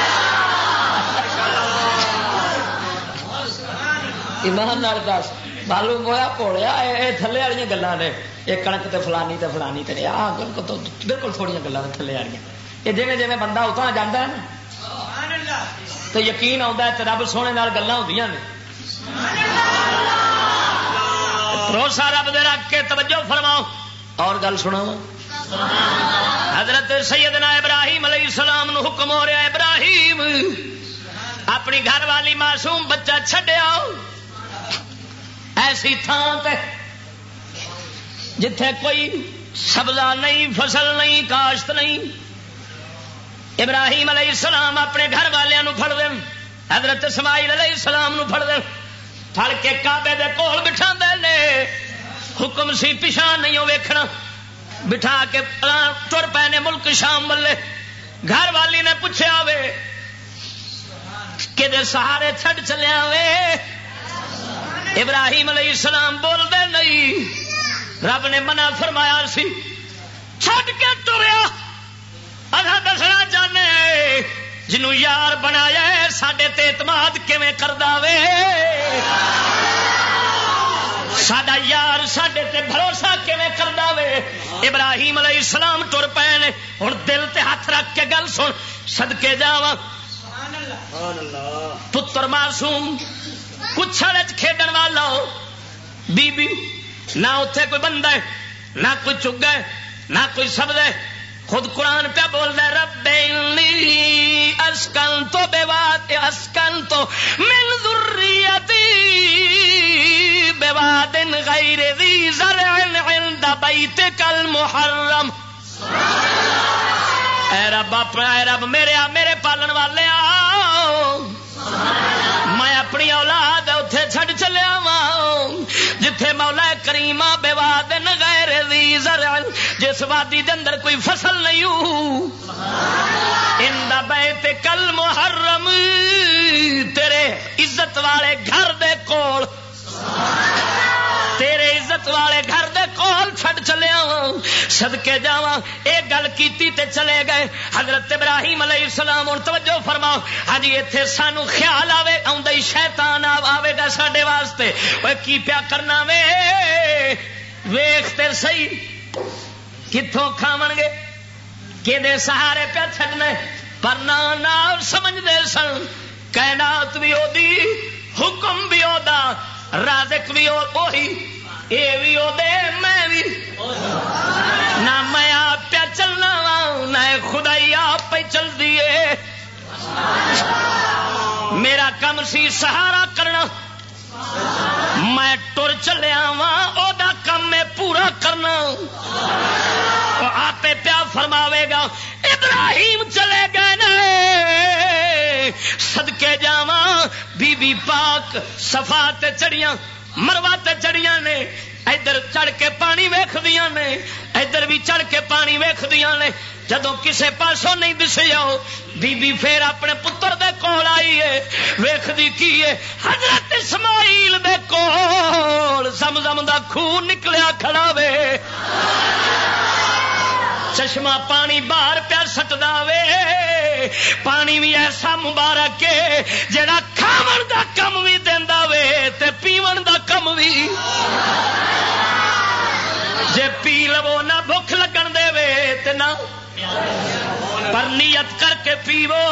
ایمان نال دس معلوم ہویا پوڑیا اے تھلے والیاں گلاں نے یہ کنک تے فلانی تے آ بالکل تھوڑیاں گلاں تھلے والیاں. یہ جویں جویں بندہ اتنا جاندا ہے نا تو یقین آتا ہے تے رب سونے نال گلاں ہوندیاں نے. بھروسہ رب دے رکھ کے توجہ فرماؤ اور گل سناواں. حضرت سیدنا ابراہیم علیہ السلام نو حکم ہو رہا ہے ابراہیم اپنی گھر والی معصوم بچہ چھڈیا ایسی تھان تے جتھے کوئی سبزہ نہیں فصل نہیں کاشت نہیں. ابراہیم علیہ السلام اپنے گھر والوں پھڑ دین حضرت اسماعیل علیہ السلام نو پھڑ دین پھڑ کے کعبے دے کول بٹھا دے. حکم سی پیچھا نہیں ہو ویکھنا بٹھا کے تر پے نے ملک شام والے. گھر والی نے پوچھا وے کہ سہارے چھڈ چلیا وے. ابراہیم علیہ السلام بول دے نہیں. رب نے منع فرمایا سی چھڈ کے تریا. اصا دسنا چاہنے جنوں یار بنایا ہے ساڈے تے اعتماد کیویں کردا وے. ساڈا یار ساڈے تے بھروسہ کیویں کردا وے. ابراہیم علیہ السلام ٹر پے نے. ہن دل تے ہاتھ رکھ کے گل سن صدقے جاواں پتر معصوم کچھڑ کھیڈن والا بی بی نہ اتنے کوئی بندہ ہے نہ کوئی چگا ہے نہ کوئی سبز ہے. خود قرآن پہ بول رہا رب انی اسکنت بواد اسکنت من ذریتی بواد غیر ذی زرع عند بیتک المحرم. اے رب اپنا اے رب میرے پالن والے میں اپنی اولاد اتنے چھڈ چلیا وا جتھے مولا کریم بے وادن غیر ذی زرع جس وادی دے اندر کوئی فصل نہیں ہو ان بیت کل محرم تیرے عزت والے گھر دے کول تیرے عزت والے گھر دے کول چھڈ چلیا صدکے جاواں اے گل کیتی تے چلے گئے حضرت ابراہیم علیہ السلام ہن توجہ فرماؤ ہاں جی ایتھے سانو خیال آوے اوندا ہی شیطان آوے گا ساڈے واسطے اوے کی پیا کرنا وے ویکھ تے صحیح کتھوں کھاون گے کدے سہارے پیا چھڈنے پر نہ سمجھ دے سن کائنات بھی او دی حکم بھی او دا رازق بھی وہی اے بھی او دے میں بھی نہ میں آپ پہ چلنا وا نہ خدائی آپ پہ چل دیے میرا کم سی سہارا کرنا میں ٹر چلیا وا او دا کم میں پورا کرنا آپ پیا فرماوے گا ابراہیم چلے گئے نا صدقے جاواں بی بی پاک صفا تے چڑیاں مروا تے چڑیاں نے ادھر چڑھ کے پانی ویکھدیاں نے ادھر بھی چڑھ کے پانی ویکھدیاں نے جدوں کسے پاسوں نہیں دسیا بی بی پھر اپنے پتر دے کول آئی ہے ویکھدی کی ہے حضرت اسماعیل دے کول زمزم دا خون نکلیا کھڑا وے چشمہ پانی باہر پیا سٹدا وے پانی بھی ایسا مبارک ہے جڑا کھاون دا کم بھی دیندا وے تے پیون دا کم بھی جے پی لو نہ بھوک لگن دے وے تے نہ پر نیت کر کے پیو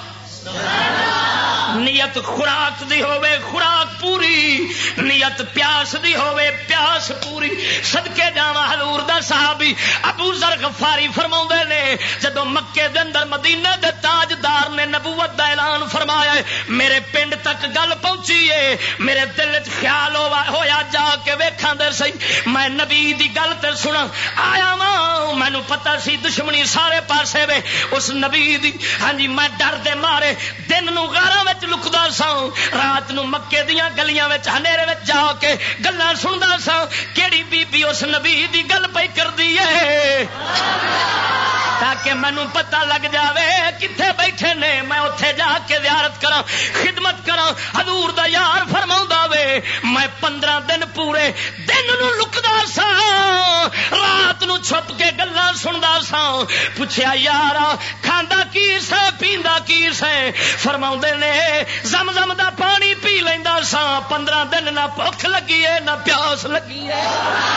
نیت خوراک دی ہوے خوراک پوری نیت پیاس دی ہوے پیاس پوری صدقے جاواں حضور دا صحابی ابو ذر غفاری فرماوندے نے جدوں مکے دے اندر مدینے دے تاجدار نے نبوت دا اعلان فرمایا ہے میرے پنڈ تک گل پہنچی ہے میرے دل وچ خیال ہویا جا کے ویکھاں دے صحیح میں نبی دی گل تے سنا آیا واں مینوں پتہ سی دشمنی سارے پاسے وے اس نبی دی ہاں جی میں ڈر دے مارے دن نو غاراں وچ لکدا سا رات نو مکے دیاں گلیاں وچ ہنیرے وچ جا کے گلاں سندا سا کیڑی بی بی اس نبی دی گل پئی کردی ہے تاکہ مینوں پتہ لگ جاوے کتھے بیٹھے نے میں اوتھے جا کے زیارت کراں خدمت کراں حضور دا یار فرماوندا وے میں 15 دن پورے دن نو لکدا سا رات نو چھپ کے گلاں سندا سا پوچھیا یارا کھاندا کی سے پیندا کی سے فرماوندے نے زمزم دا پانی پی لیندا سا 15 دن نہ بھوک لگی ہے نہ پیاس لگی ہے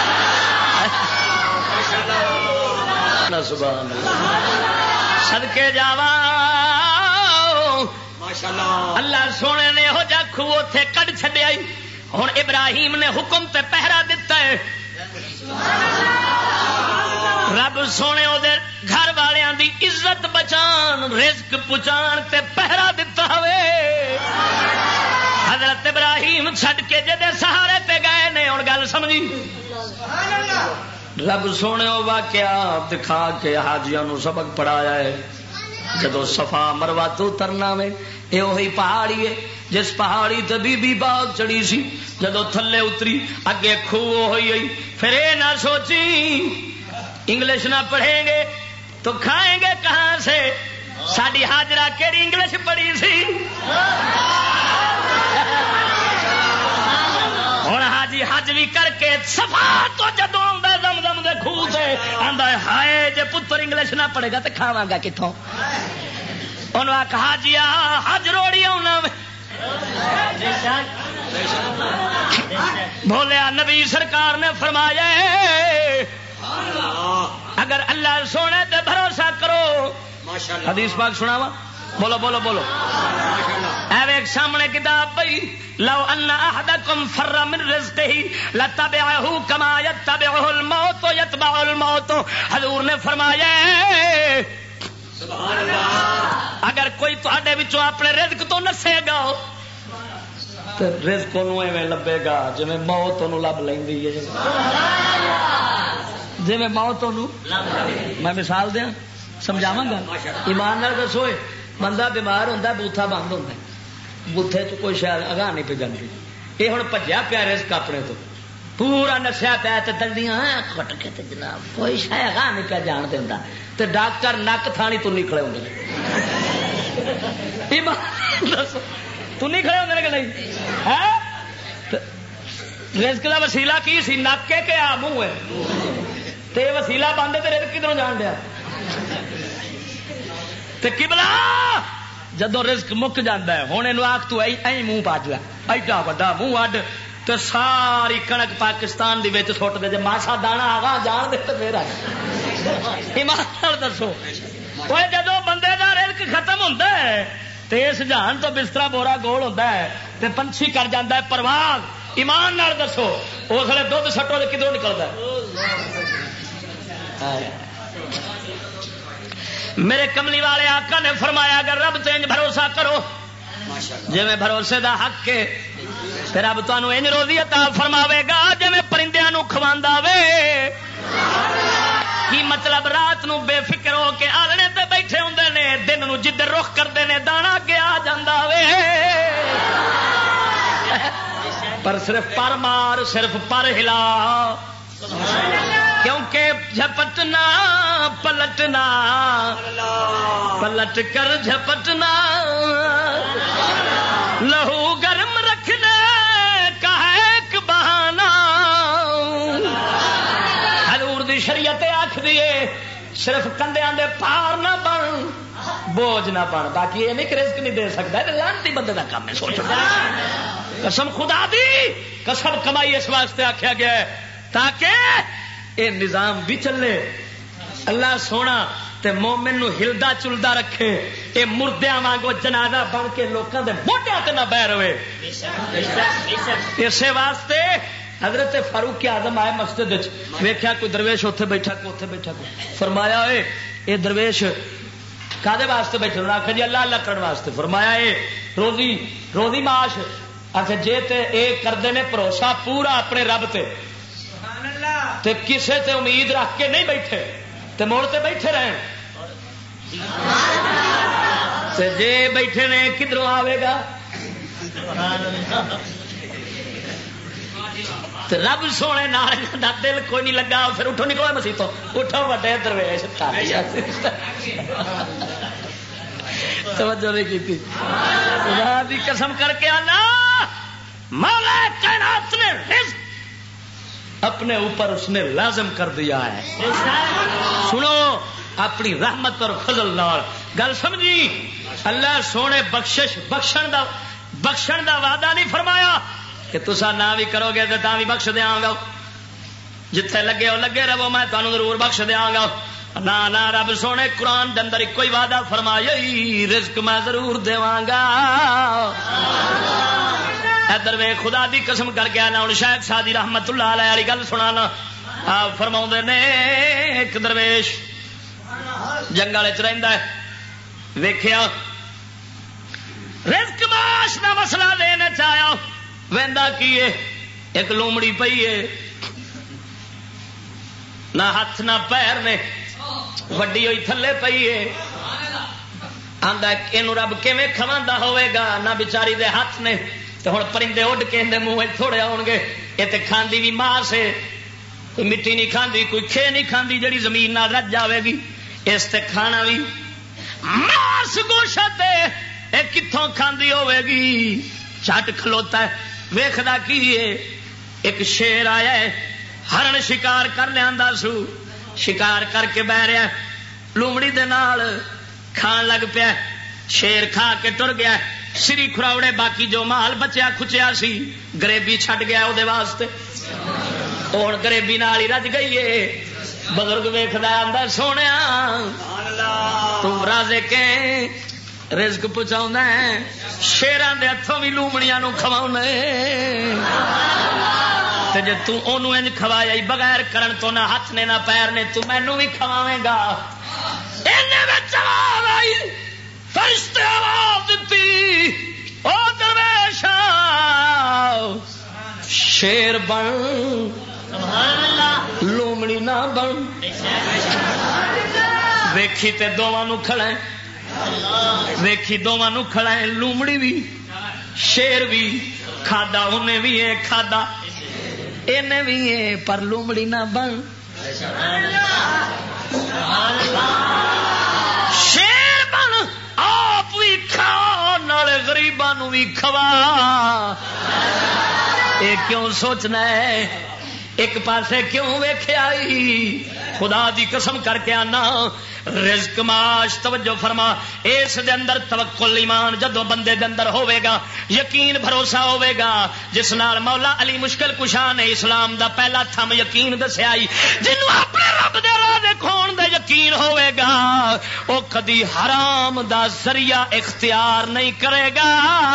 سبحان اللہ صدقے جاواں ماشاءاللہ اللہ سونے نے ہو جا کھو اوتھے کڈ چھڈیا ہن ابراہیم نے حکم تے پہرا دتا ہے رب سونے او دے گھر والیاں دی عزت بچان رزق پہنچان تے پہرا دتا ہوئے حضرت ابراہیم چھڈ کے جدے سہارے تے گئے نے ہن گل سمجھی رب سونے او واقعہ دکھا کے حاجیاں نو سبق پڑھایا ہے جدو صفا مروا تو ترنا میں اے وہی پہاڑی ہے جس پہاڑی تے بی بی باغ چڑی سی جدو تھلے اتری اگے کھوہ ہوئی گئی پھر اے نہ سوچی انگلش نہ پڑھیں گے تو کھائیں گے کہاں سے ساڈی حاجرہ کیڑی انگلش پڑھی سی ہوں حاجی حج بھی کر کے صفا تو جدو آندا زمزم دے کھوہ تے آندا ہائے جے پتر انگلش نہ پڑھے گا تے کھاواں گا کتھوں انہوں نے کہا حاجیا حج روڑی آنا بولیا نبی سرکار نے فرمایا اگر اللہ سونے تے بھروسہ کرو حدیث پاک سناوا بولو بولو بولو ایک سامنے کتاب پئی لو ان احدکم فر من رزقه لتبعه كما يتبعه الموت يتبع الموت حضور نے فرمایا سبحان اللہ اگر کوئی تہاڈے وچوں اپنے رزق تو نسے گا تے رزق نوں ایویں لبے گا جویں موت نوں لب لیندی ہے جویں موت نوں میں مثال دیاں سمجھاواں گا ایمان نال دسو بندہ بیمار ہوندا بوتھا بند ہوندا بوتھے چ کوئی شاید اگاہ نہیں پہ جاندی یہ ہوں بجیا پیا رزق اپنے تو پورا نسیا پیا تو دندیاں کٹ کے جناب کوئی شاید نہیں پیا جان دینا تو ڈاکٹر نک تھانی تو نہیں کھڑے ہوتے تو نہیں کھڑے ہوتے کہ نہیں رزق کا وسیلہ کی سی نک کے کہ آ منہ ہے تے وسیلہ بند ہے تو رزق کدھروں جان دیا تے قبلہ جدو رزق مک جاتا ہے ہوں یہ آخ تو منہ پا جا ایڈا وا منہ اڈ تو ساری کنک پاکستان دی وچ سٹ دے جے ماسا دانا آگا جان دے تو میرا ایمان دسو جدو بندے دا رزق ختم ہوتا ہے تو اس جہان تو بستر بورا گول ہوتا ہے تو پنچھی کر جاتا ہے پرواز ایمان نال دسو اس ویلے دھد سٹو تو کدھروں نکلتا ہے میرے کملی والے آقا نے فرمایا اگر رب تے انج بھروسہ کرو جی میں بھروسے دا حق ہے پھر رب تانوں انج روزی عطا فرماوے گا جی میں پرندیاں نو کھواندا وے کی مطلب رات نو بے فکر ہو کے آلنے تے بیٹھے ہوندے نے دن نو جدھر رخ کردے نے دانا اگے آ جاندا وے پر صرف پر مار صرف پر ہلا کیونکہ جھپٹنا پلٹنا پلٹ کر جھپٹنا لہو گرم رکھنے کا ہے ایک بہانہ حضور دی شریعت آکھ دیے صرف کندیاں دے پار نہ بن بوجھ نہ بن باقی یہ نہیں کہ رزق نہیں دے سکتا لعنتی بندے دا کام ہے سوچنا قسم خدا دی قسم کمائی اس واسطے آکھیا گیا ہے تاکہ اے نظام بھی چلے اللہ سونا تے مومن نو ہلدا چلدا رکھے اے مردیاں وانگو جنازہ بن کے لوکاں دے موڈیاں تے نہ بیر ہوئے اسے واسطے حضرت فاروق اعظم آئے مسجد وچ ویکھیا کوئی درویش اوتھے بیٹھا کوئی اوتھے بیٹھا کوئی فرمایا اے درویش کادے واسطے بیٹھے انہاں آکھیا جی اللہ اللہ کرن واسطے فرمایا اے روزی معاش آخر جے تے اے کردے نے بھروسہ پورا اپنے رب تے تے کسے تے امید رکھ کے نہیں بیٹھے تے موڑ تے بیٹھے رہن تے جے بیٹھے نے کدھروں آوے گا تے رب سونے نال دا دل کوئی نہیں لگا پھر اٹھو نکلو مسیح تو اٹھو وڈے درویش توجہ نہیں کی خدا دی قسم کر کے آنا مولا کائنات نے رزق اپنے اوپر اس نے لازم کر دیا ہے سنو اپنی رحمت اور فضل نال گل سمجھی اللہ سونے بخشن دا وعدہ نہیں فرمایا کہ تسا نہ بھی کرو گے تو بھی بخش دیاں گا جتھے لگے ہو لگے رہو میں تمہیں ضرور بخش دیاں گا نہ رب سونے قرآن دے اندر کوئی وعدہ فرمایا رزق میں ضرور دیواں گا ادھر وے خدا دی قسم کر کے آنا ہوں شیخ سادی رحمت اللہ علیہ والی گل سنانا آپ فرماؤں نے ایک درویش جنگل چ رہندا ہے ویکھیا رزق معاش دا مسئلہ لینے چاہیا ویندا کیے ایک لومڑی پئی ہے نہ ہاتھ نہ پیر نے وڈی ہوئی تھلے پئی ہے آندا اینو رب کیویں کھواندا ہوے گا نہ بیچاری دے ہاتھ نے تو ہوں پرندے اڈ کے اندر منہ تھوڑے آؤ گے یہ تو کھاندی بھی ماس ہے کوئی مٹی نہیں کھاندی کوئی کھے نہیں کھاندی جڑی زمین نہ رج جاوے گی اس تے کھانا بھی ماس گوشت ہے کتوں کھاندی ہوے گی چٹ کھلوتا ہے ویکھدا کی ہے ایک شیر آیا ہے ہرن شکار کر لیا سو شکار کر کے بہ رہا لومڑی دے نال کھان لگ پیا شیر کھا کے ٹر گیا سری کھراوڑے باقی جو مال بچیا کھچیا سی گریبی چھٹ گیا وہ واسطے اور گریبی نال ہی رج گئی ہے بزرگ ویکھدا آندا سونے تو رازے کے رزق پہنچاؤنا ہے شیراں دے ہتھوں بھی لومڑیاں نو کھواؤنا تے جے تو اونوں انج کھوایا بغیر کرن تو نہ ہاتھ نے نہ پیر نے تو مینوں بھی کھواویں گا اینے وچ آواز آئی فرشتے آواز دیتی او درویش شیر بن لومڑی نہ بن ویکھی تے دوواں نو کھڑا ویکھی دوواں نو کھڑا ہے لومڑی بھی شیر بھی کھادا انہیں بھی ہے کھادا انہیں بھی ہے پر لومڑی نہ بن شیر بن آپ بھی کھا نالے غریباں نو بھی کھوا اے کیوں سوچنا ہے ایک پاسے کیوں ویکھیا خدا دی قسم کر کے آنا رزق معاش توجہ فرما اس دے اندر توکل ایمان جدوں بندے دے اندر ہوے گا یقین بھروسہ ہوے گا جس نال مولا علی مشکل کشا نے اسلام دا پہلا تھم یقین دسیا جنوں اپنے رب دے راہ دے کھون دا یقین ہوے گا او کدی حرام دا ذریعہ اختیار نہیں کرے گا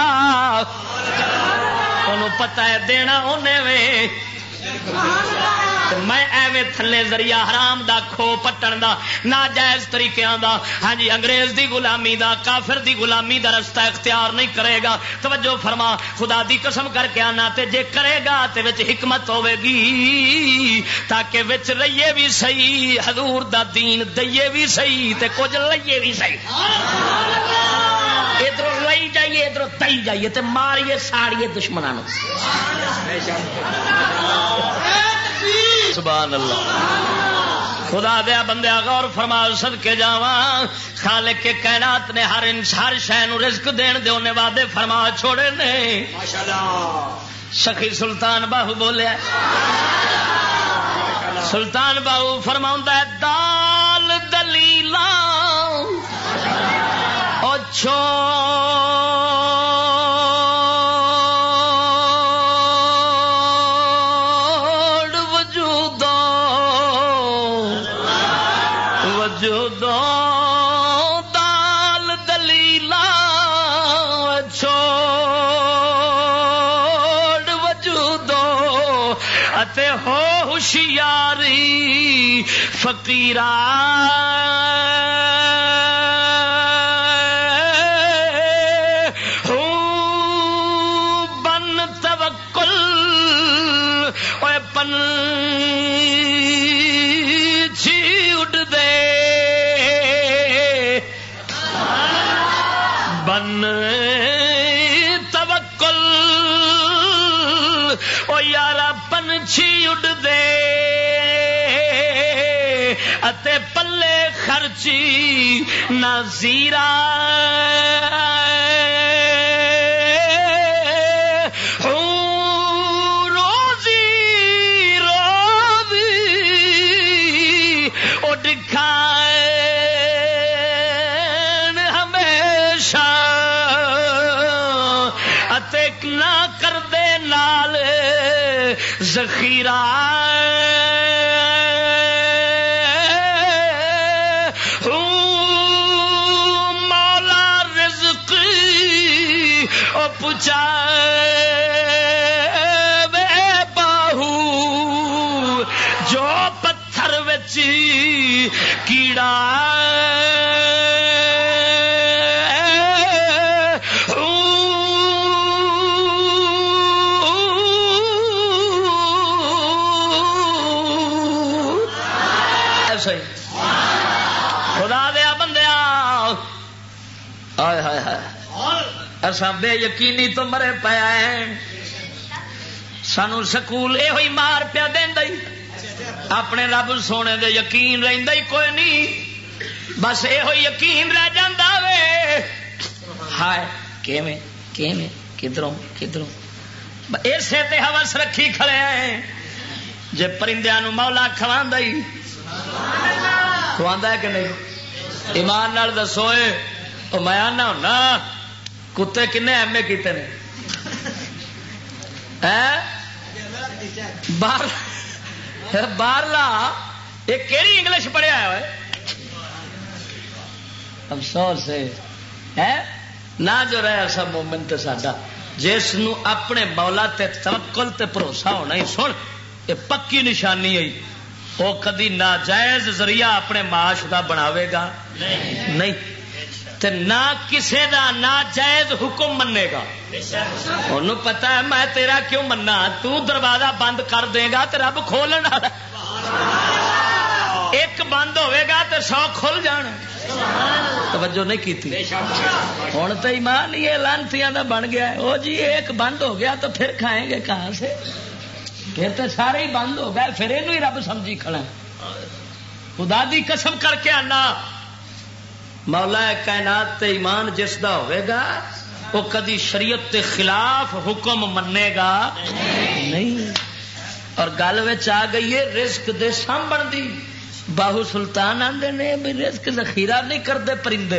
انہوں پتہ ہے دینا انہیں وے میں ایویں تھلے ذریعہ حرام دا کھو پٹن دا ناجائز طریقے دا ہاں جی انگریز دی غلامی دا کافر دی غلامی دا رستہ اختیار نہیں کرے گا توجہ فرما خدا دی قسم کر کے آنا تے جے کرے گا تے وچ حکمت ہوے گی تاکہ وچ رہیے بھی صحیح حضور دا دین دئیے بھی صحیح تے کچھ لئیے بھی صحیح ادھر لئی جائیے ادھر تئی جائیے تے ماریے ساڑیے دشمنوں سبحان اللہ خدا دیا بندیا غور فرما صدقے جاواں خالق کے کائنات نے ہر شے نو رزق دین دے اونے وعدے فرما چھوڑے نے ماشاءاللہ سخی سلطان باہو بولیا سلطان باہو فرماوندا ہے دال دلیلا او ہو ہوشیاری فقیرا ہو بن توکل اوے پن چھی اڑ دے بن توکل او یارا پنچھی اڑ دے اتے پلے خرچی نہ زیرا روزی روزی اڑ کھائے ہمیشہ اتے نہ کر دے نال ذخیرہ مولا رزق او پچائے باہو جو پتھر وچ کیڑا خدا دیا بندیا آئے ہائے ہائے اساں بے یقینی تو مرے پیا ہے سانو سکول یہ ہوئی مار پیا دیندا ہی اپنے رب سونے دے یقین رہندا ہی کوئی نہیں بس یہ ہوئی یقین رہ جاندا وے ہائے کیویں کیویں کدھروں کدھروں ایسے تے ہوس رکھی کھڑے ہیں جے پرندیاں نو مولا کھواندا ہی کھواندا ہے کہ نہیں ایمان نال دسو او میں آنا ہونا کتے کنے ایم اے کیتے نے باہرلا یہ کیڑی انگلش پڑھیا ہے افسوس ہے نہ جو رہا سب مومن تے ساڈا جس نو اپنے مولا تے توکل تے بھروسہ ہونا ہی سن یہ پکی نشانی ہے وہ کدی ناجائز ذریعہ اپنے معاش دا بناوے گا نہیں تے نہ کسے دا ناجائز حکم منے گا انہوں پتا ہے میں تیرا کیوں مننا تو دروازہ بند کر دے گا تے رب کھولنا ایک بند ہوئے گا تو 100 کھل جان. توجہ نہیں کی تھی. ہوں تو ایمان یہ لانتیاں دا بن گیا ہے. او جی ایک بند ہو گیا تو پھر کھائیں گے کہاں سے؟ پھر تو سارے ہی بند ہو گئے. پھر یہ رب سمجھی کھڑا. خدا دی قسم کر کے آنا مولا کائنات تے ایمان جس دا ہوئے گا وہ کدی شریعت کے خلاف حکم منے گا نہیں. اور گل وچ آ گئی ہے رزق دے سامبن دی. باہو سلطان آندے نے بھی رزق ذخیرہ نہیں کرتے پرندے.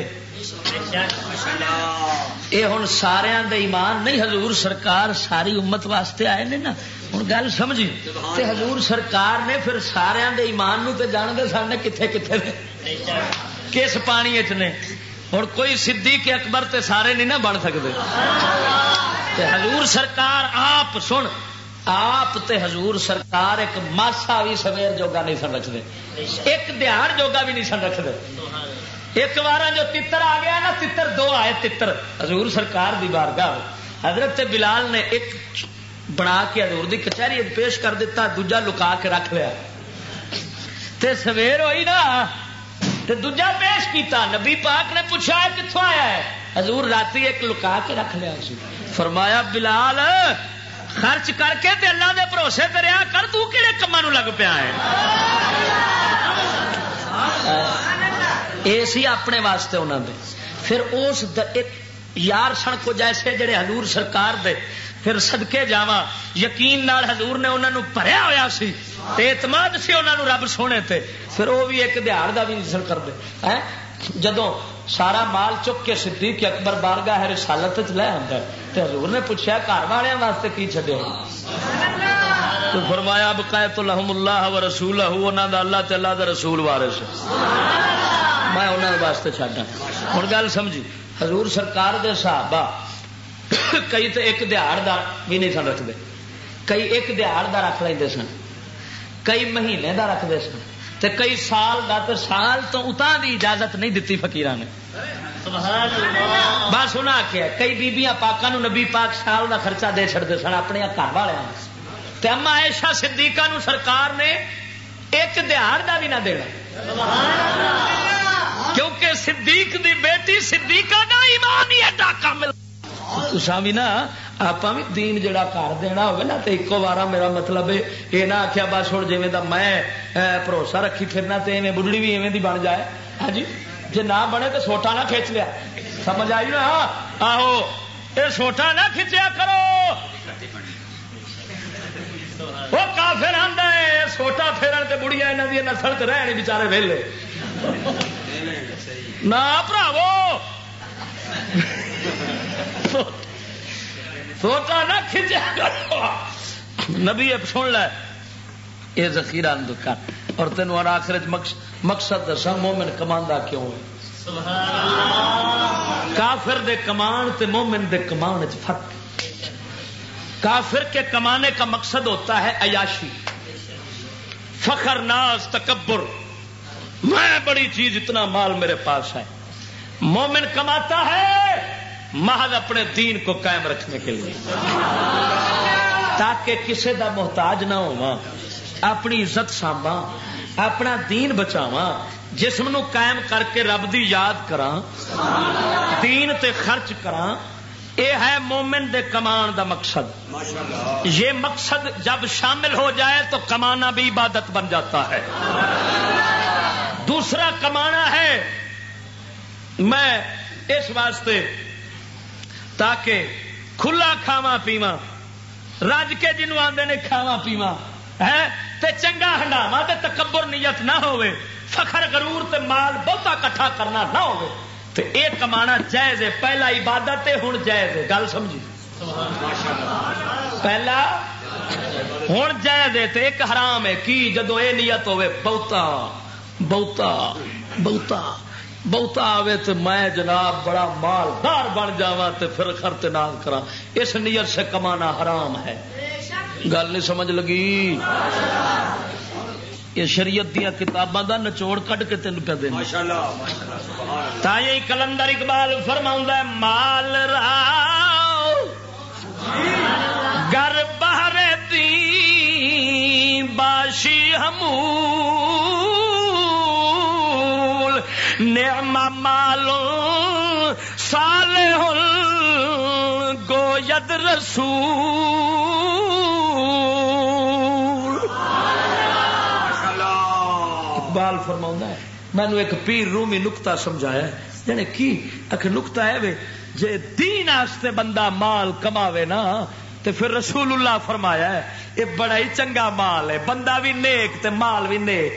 یہ ہوں سارے دے ایمان نہیں. حضور سرکار ساری امت واسطے آئے نے نا. ہوں گل سمجھی تے حضور سرکار نے پھر سارے دے ایمان نو تے جانتے سن کتنے کتنے کس پانی نے. ہوں کوئی صدیق اکبر تے سارے نہیں نہ بن سکتے. حضور سرکار آپ سن آپ تے حضور سرکار ایک ماسا بھی سویر جوگا نہیں سن رکھتے. ایک دہاڑ جوگا بھی نہیں سن رکھتے. ایک بار جو تتر آ گیا نا تتر 2 آئے تتر حضور سرکار دی بارگاہ. حضرت بلال نے ایک بنا کے حضور دی کچہری پیش کر دیتا دوجا لکا کے رکھ لیا. تے سویر ہوئی نا تے دوجا پیش کیتا. نبی پاک نے پوچھا کتوں آیا ہے؟ حضور راتی ایک لکا کے رکھ لیا. فرمایا بلال خرچ کر کے تے اللہ دے بھروسے تے رہیا کر. تو کہڑے کماں نوں لگ پیا ہے؟ اے سی اپنے واسطے انہاں دے. پھر اس یار سن کو جیسے جڑے حضور سرکار دے پھر صدقے جاواں یقین نال حضور نے انہاں نوں بھریا ہویا سی تے اعتماد سی انہاں نوں رب سونے تے. پھر وہ بھی ایک دہاڑ دا بھی نہیں کر دے. جدوں سارا مال چک کے صدیق اکبر بارگاہ رسالت وچ لے آندا تے حضور نے پوچھا گھر والےاں واسطے کی چھڈیا؟ تو فرمایا بقایت لهم اللہ ورسولہ. انہاں دا اللہ تے اللہ دا رسول وارث میں انہاں واسطے چھڈا. ہن گل سمجھی حضور سرکار دے صحابہ کئی تے ایک دہاڑ دا بھی نہیں سن رکھتے. کئی ایک دہاڑ دا رکھ لیندے سن. کئی مہینے دا رکھتے سن تے کئی سال دا. تے سال تو اتاں دی اجازت نہیں دتی فقیراں نے. بس انہاں آخیا کئی بیبیاں پاکاں نو نبی پاک سال دا خرچہ دے چھڑدے سن اپنے گھر والے. تے اما عائشہ صدیقہ نو سرکار نے ایک دہاڑ دا بھی نہ دینا کیونکہ صدیق دی بیٹی صدیقہ دا ایمان ہی ایڈا کامل. تساں بھی نا آپ بھی دین جڑا کر دینا ہوگا نا تو ایکو بارہ میرا مطلب یہ نہ آخیا بس ہوں جی میں بھروسہ رکھی پھرنا تو ایویں بڑھڑی بھی ایویں دی بن جائے. ہاں جی جی نہ بنے تو سوٹا نہ کھچ لیا. سمجھ آئی نا؟ آہو یہ سوٹا نہ کھچیا کرو. وہ کافر آندا ہے سوٹا پھیرن تے بڑھیا یہاں دی نسل تے رہن بیچارے ویلے نہ بھراو سوٹا نہ کھچیا کرو. نبی سن لے یہ ذخیرہ اندر کر. اور تینوں اور آخر مقصد دسا مومن کماندا کیوں ہے؟ کافر دے کمان تے مومن دے کمان وچ فرق. کافر کے کمانے کا مقصد ہوتا ہے عیاشی فخر ناز تکبر. میں بڑی چیز اتنا مال میرے پاس ہے. مومن کماتا ہے محض اپنے دین کو قائم رکھنے کے لیے تاکہ کسی دا محتاج نہ ہوا. اپنی عزت سانبا اپنا دین بچاواں جسم نو قائم کر کے رب دی یاد کراں دین تے خرچ کراں. یہ ہے مومن دے کمان دا مقصد. یہ مقصد جب شامل ہو جائے تو کمانا بھی عبادت بن جاتا ہے. دوسرا کمانا ہے میں اس واسطے تاکہ کھلا کھاواں پیواں رج کے جنوں آندے نے کھاواں پیواں ہے تے چنگا ہنڈاواں تے تکبر نیت نہ ہوئے فخر غرور تے مال بہتا کٹھا کرنا نہ ہوئے. تو یہ کمانا جائز ہے. پہلا عبادت ہے ہن جائز ہے. گل سمجھی پہلا ہن جائز ہے تے ایک حرام ہے. کی جدو یہ نیت ہوئے بہتا بہتا بہتا بہتا آوے تو میں جناب بڑا مالدار بن جاواں تے پھر خرچ نہ کراں. اس نیت سے کمانا حرام ہے. گل نہیں سمجھ لگی؟ یہ شریعت دیا کتاباں دا نچوڑ کٹ کے تین پہ دینا. تائیں کلندر اقبال فرماؤندا ہے مال راو گر بہر دی باشی ہمو نعم مال صالح گوید رسول. اقبال فرماؤں ہے میں نے ایک پیر رومی نکتہ سمجھایا جانے کی اک نکتہ ہے وے جے دین آستے بندہ مال کماوے نا تے پھر رسول اللہ فرمایا ہے یہ بڑا ہی چنگا مال ہے بندہ بھی نیک تے مال بھی نیک.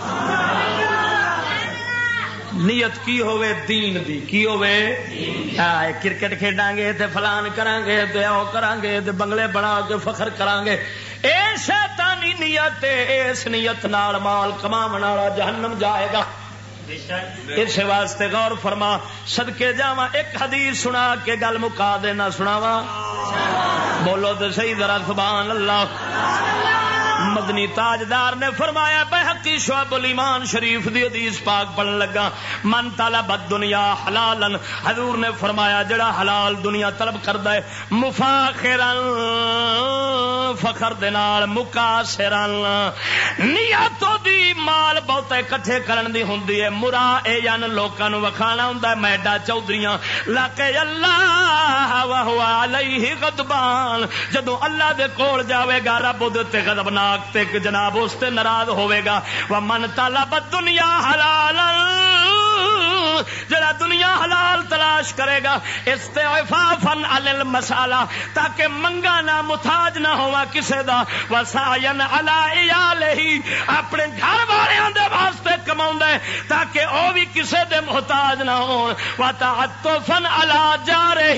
نیت کی ہوئے دین دی کی ہوئے کرکٹ کھیڈاں گے تے فلان کران گے تے او کران گے تے بنگلے بنا کے فخر کران گے اے شیطانی نیت اس نیت نال مال کماون والا جہنم جائے گا. اس واسطے غور فرما صدقے جاواں ایک حدیث سنا کے گل مکا دینا سناواں بولو تو صحیح ذرا سبحان اللہ. مدنی تاجدار نے فرمایا بحقی شعب الایمان شریف دی حدیث پاک پڑھن لگا من طلب الدنیا حلالا حضور نے فرمایا جڑا حلال دنیا طلب کردا ہے مفاخرا فخر دے نال مکاسرا نیت دی مال بہت اکٹھے کرن دی ہوندی ہے مرائیاں لوکاں نو وکھانا ہوندا ہے میڈا چودھریاں لقے اللہ وهو علیہ غضبان جدوں اللہ دے کول جاوے گا رب دے تے غضبناک تے جناب اس تے ناراض ہوے گا. ومن طلب الدنیا حلالا جڑا دنیا حلال تلاش کرے گا استعفافا علی المسالہ تاکہ منگا نہ محتاج نہ ہوا کسے دا وسعیا علی عیالہ اپنے گھر والیاں دے واسطے کماوندا ہے تاکہ او بھی کسے دے محتاج نہ ہون وتعطفا علی جارہ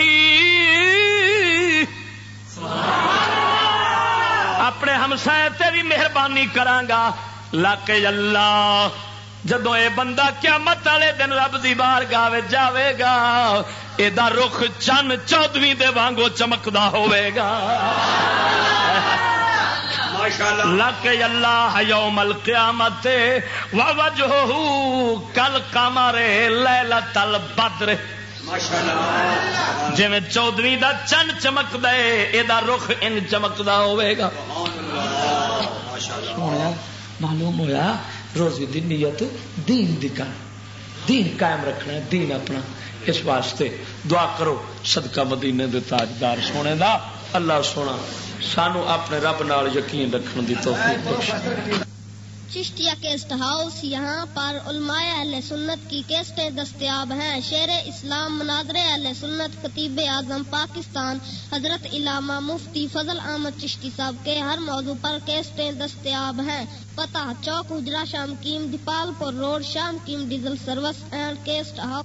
اپنے ہمسائے تے بھی مہربانی کرانگا. لاکے اللہ جدو اے بندہ قیامت والے دن رب دی بارگاہ وچ جاوے گا اے دا رخ چن چودھویں دے وانگو چمکدا ہوے گا. لاکے اللہ یوم القیامت ووجہہ کالقمر لیلۃ البدر جی میں چودھویں دا چن چمک دے اے دا رخ ان چمکدا ہوئے گا. سونا معلوم ہویا روزی دی نیت دین دی کر دین قائم رکھنا ہے دین اپنا. اس واسطے دعا کرو صدقہ مدینے دے تاجدار سونے دا اللہ سونا سانو اپنے رب نال یقین رکھن دی توفیق بخشے. چشتیہ کیسٹ ہاؤس یہاں پر علماء اہل سنت کی کیسٹیں دستیاب ہیں. شیر اسلام مناظر اہل سنت خطیب اعظم پاکستان حضرت علامہ مفتی فضل احمد چشتی صاحب کے ہر موضوع پر کیسٹیں دستیاب ہیں. پتہ چوک حجرہ شام کیم دیپال پور روڈ شام کیم diesel service and cassette house.